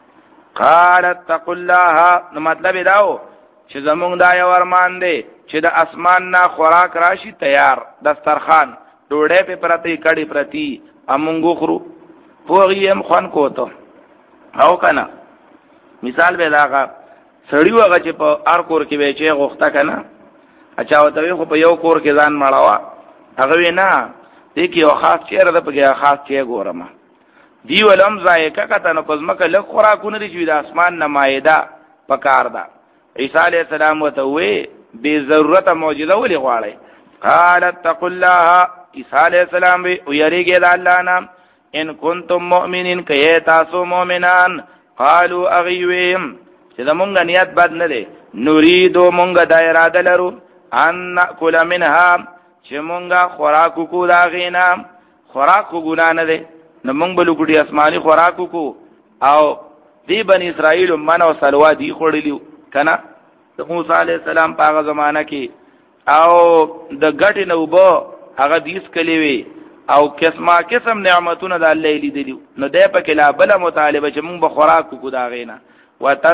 قالت تقوا الله نو مطلب داو چې زمونږ دا یو ارمان دی چې د اسمان نه خوراک راشي تیار دسترخوان ډوډۍ په پرتی کړي پرتی امونګو خرو پوغیم خوان کوته او کنه مثال به داغه سړی وغه چې په ار کور کې وچې غوښته کنه اچھا وته خو په یو کور کې ځان مړاوه هغه وینا دې کې یو خاص چیرې ده په خاص چی ګورم دی ولم ذایقه کته نو پزمکه لک خوراکونه لري د اسمان نمایده پکار ده عیسی علیہ السلام وته وې به ضرورت معجزه ولې غواړي قالت تقوا الله عیسی علیہ السلام وی ویریږي د الله نام ان کنتم مؤمنین کئ تاسو مؤمنان قالوا اغیویم چې زمونږ نیت بد نه دی نريدو مونږ د اراده لرو ان ناکل منها چې مونږه خوراک کو دا غینا خوراک کو ګنا نه دی نو مونږ بل ګډي اسماني خوراک کو او دی بنی اسرائیل من او سلوا دی خورلیو کنه د موسی علیہ السلام په هغه زمانہ کې او د غټ نو بو هغه دیس کلی وی او قسمه قسم نعمتونه د الله لیدلو نو دې په کلا بل مطالبه چې مونږ به خوراک کو دا غینا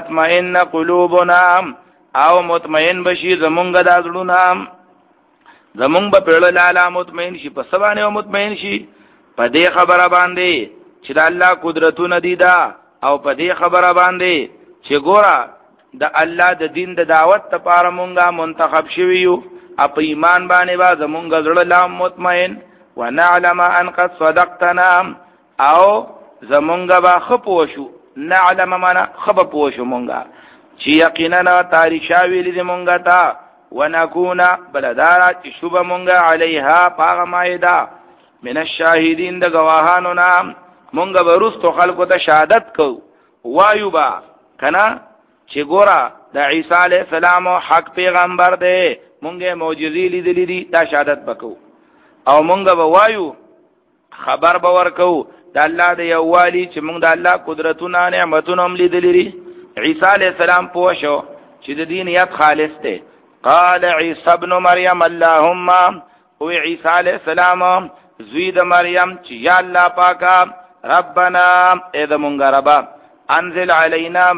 وتطمئن قلوبنا او مطمئن بشي زمونږ د ازړو نام زمونږ به پیړه لاله مطمئن شي په سبانه مطمئن شي په دې خبره باندې چې د الله قدرتونه دي دا او په دې خبره باندې چې ګوره د الله د دین د دعوت لپاره مونږه منتخب شوی یو اپ ایمان باندې با زمونږ زړه لا مطمئن ونعلم ان قد صدقتنا او زمونږ با خپو شو نعلم معنا خپو شو مونږه چې یقینا تاریخ شاویل دي مونږه تا ونكون بلدارا چې شوب مونږه علیها پاغه مایدا من الشاهدین د گواهانو نام مونږ به رستو خلکو ته شهادت کو وایو با کنا چې ګورا د عیسی علی السلام حق پیغمبر دی مونږه معجزې لیدلې دي دا شهادت وکاو او مونږ به وایو خبر به ورکو د الله د یووالي چې مونږ د الله قدرتونه نعمتونه هم لیدلې دي عیسی علی السلام پوښو چې د دین یت خالص دی قال عیسی ابن مریم اللهم او عیسی علی السلام زوی د مریم چې یا الله پاکا ربنا اذا مونږ ربا انزل علینا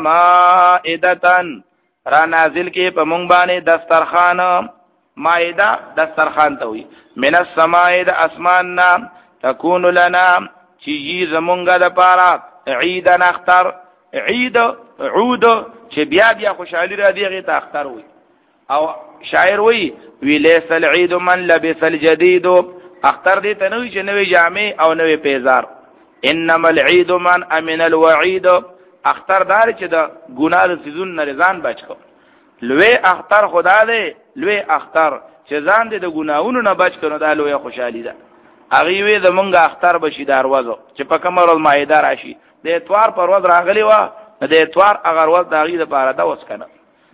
مائدتن را نازل کې په مونږ باندې دسترخوان مائده دسترخوان ته وي من السماء د اسمان نا تكون لنا چې یی زمونږه د پاره عید نختر عید عود چې بیا بیا خوشحالي را دیغه ته اختر وي او شاعر وی وی لیس العید من لبس الجديد اختر دې ته نوې چې نوې جامې او نوې پیزار انما العید من امن الوعید اختر دار چې د ګناه سيزون نرزان بچو لوی اختر خدا دې لوی اختر چې ځان دې د ګناہوں نه بچ کړو دا لوی خوشحالي ده هغه وی زمونږ اختر بشي دروازه چې په کومه ورځ مایده راشي د اتوار پر ورځ راغلی و د اتوار هغه ورځ د هغه لپاره دا وس کنه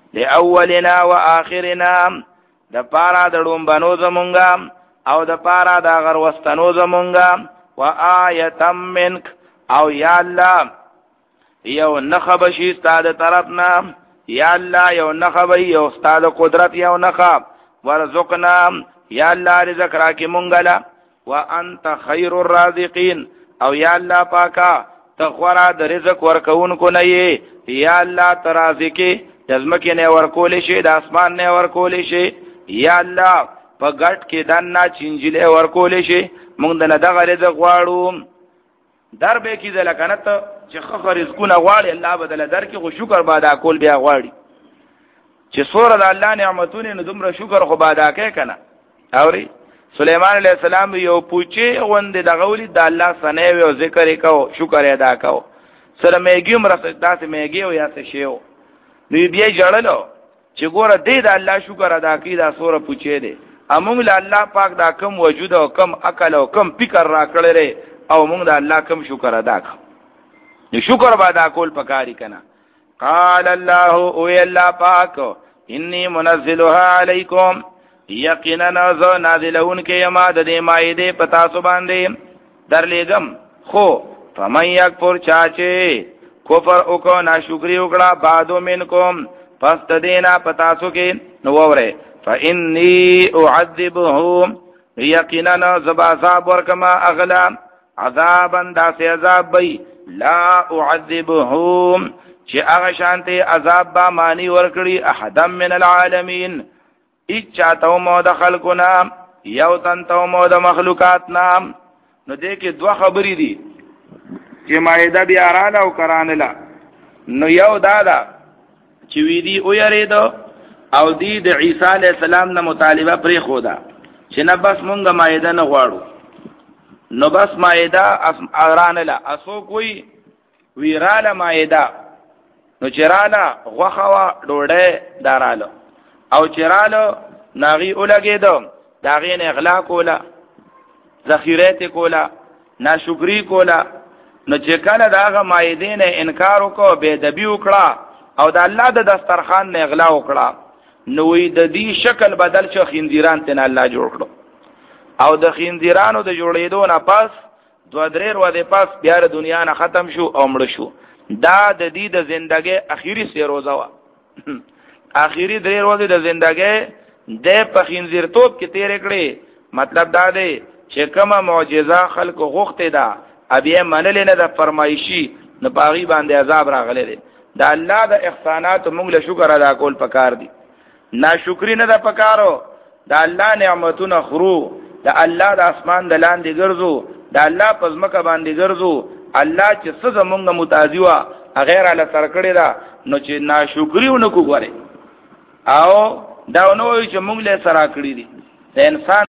لاولنا واخرنا د پارا د ډومبانو زمونږه او د پارا د غر وستنو زمونږه وآیه منک او یا الله یو نخب شي ستاد طرفنا یا الله یو نخب یو استاد قدرت یو نخب ورزقنا یا الله رزق راکې مونږه وانت خیر الرازقین او یا الله پاکا تخورا د رزق ورکوونکو نه یې یا الله ترازقی دزمکه نه ورکول شي د اسمان نه ورکول شي یا الله په ګټ کې دنا چنجله ورکول شي مونږ نه دغه رزق غواړو در به کې ځلکنه ته چې خو رزقونه غواړي الله بدل در کې خو شکر بادا کول بیا غواړي چې سور د الله نعمتونه نو دومره شکر خو بادا کوي کنه اوري سليمان عليه السلام یو پوچی غوند د غولي د الله سنې او ذکر وکاو شکر ادا کاو سره میګیم رسد داسې میګي او یا څه شیو نو بیا جړلو چې ګوره دې د الله شکر ادا کړي دا سوره پوچی دی امون له الله پاک دا کم وجود او کم عقل او کم فکر را کړل او موږ د الله کم شکر ادا کړو نو شکر به ادا کول پکاري کنه قال الله او الله پاک انی منزلها علیکم یقینا نازل نازلون کې یما د دې مایده پتا سو باندې درلېګم خو فمن یکفر چاچه کفر او کو ناشکری وکړه بعدو منکم پس د دینا پتا سو کې نو وره فانی اعذبهم یقینا ذب عذاب ورکما اغلا عذابا داس عذاب بی لا اعذبهم چې هغه شانته عذاب با معنی ورکړي احدم من العالمین اچا تو مو د خلقنا یو تن تو مو د مخلوقات نام نو دې کې دوه خبرې دي چې مایده بیا رااله او کرانله نو یو دادا چې وی دی او یریدو او دی د عیسی علی السلام نه مطالبه پرې خودا چې نه بس مونږه مایده نه غواړو نو بس مایده ارانله اسو کوئی ویراله مایده نو چراله غوخوا ډوډۍ داراله او چراله ناغي اولګیدو داغې نه اغلا کولا ذخیره کولا ناشکری کولا نو چې کله داغه مایده نه انکار وکړو به دبی وکړه او د الله د دسترخوان نه اغلا وکړه نو وی د دې شکل بدل شو خندیران ته الله جوړ کړو او د خندیرانو د جوړېدو نه پس دو درې ورځې پس بیا د دنیا نه ختم شو او مړ شو دا د دې د ژوندۍ اخیری سه روزه وا اخیری درې ورځې د ژوندۍ د په خندیرتوب کې تیر کړې مطلب دا دی چې کومه معجزه خلق غوښته ده ابي منل نه د فرمایشي نه پاغي باندې عذاب راغله دي دا الله د احسانات موږ له شکر ادا کول پکار دي ناشکری نه د پکارو د الله نعمتونه خرو د الله د اسمان د لاندې ګرځو د الله پزمکه باندې ګرځو الله چې څه زمونږ متازی وا غیر الله سره کړی دا نو چې ناشکری ونکو غواړي او دا نو چې مونږ له سره کړی دي د انسان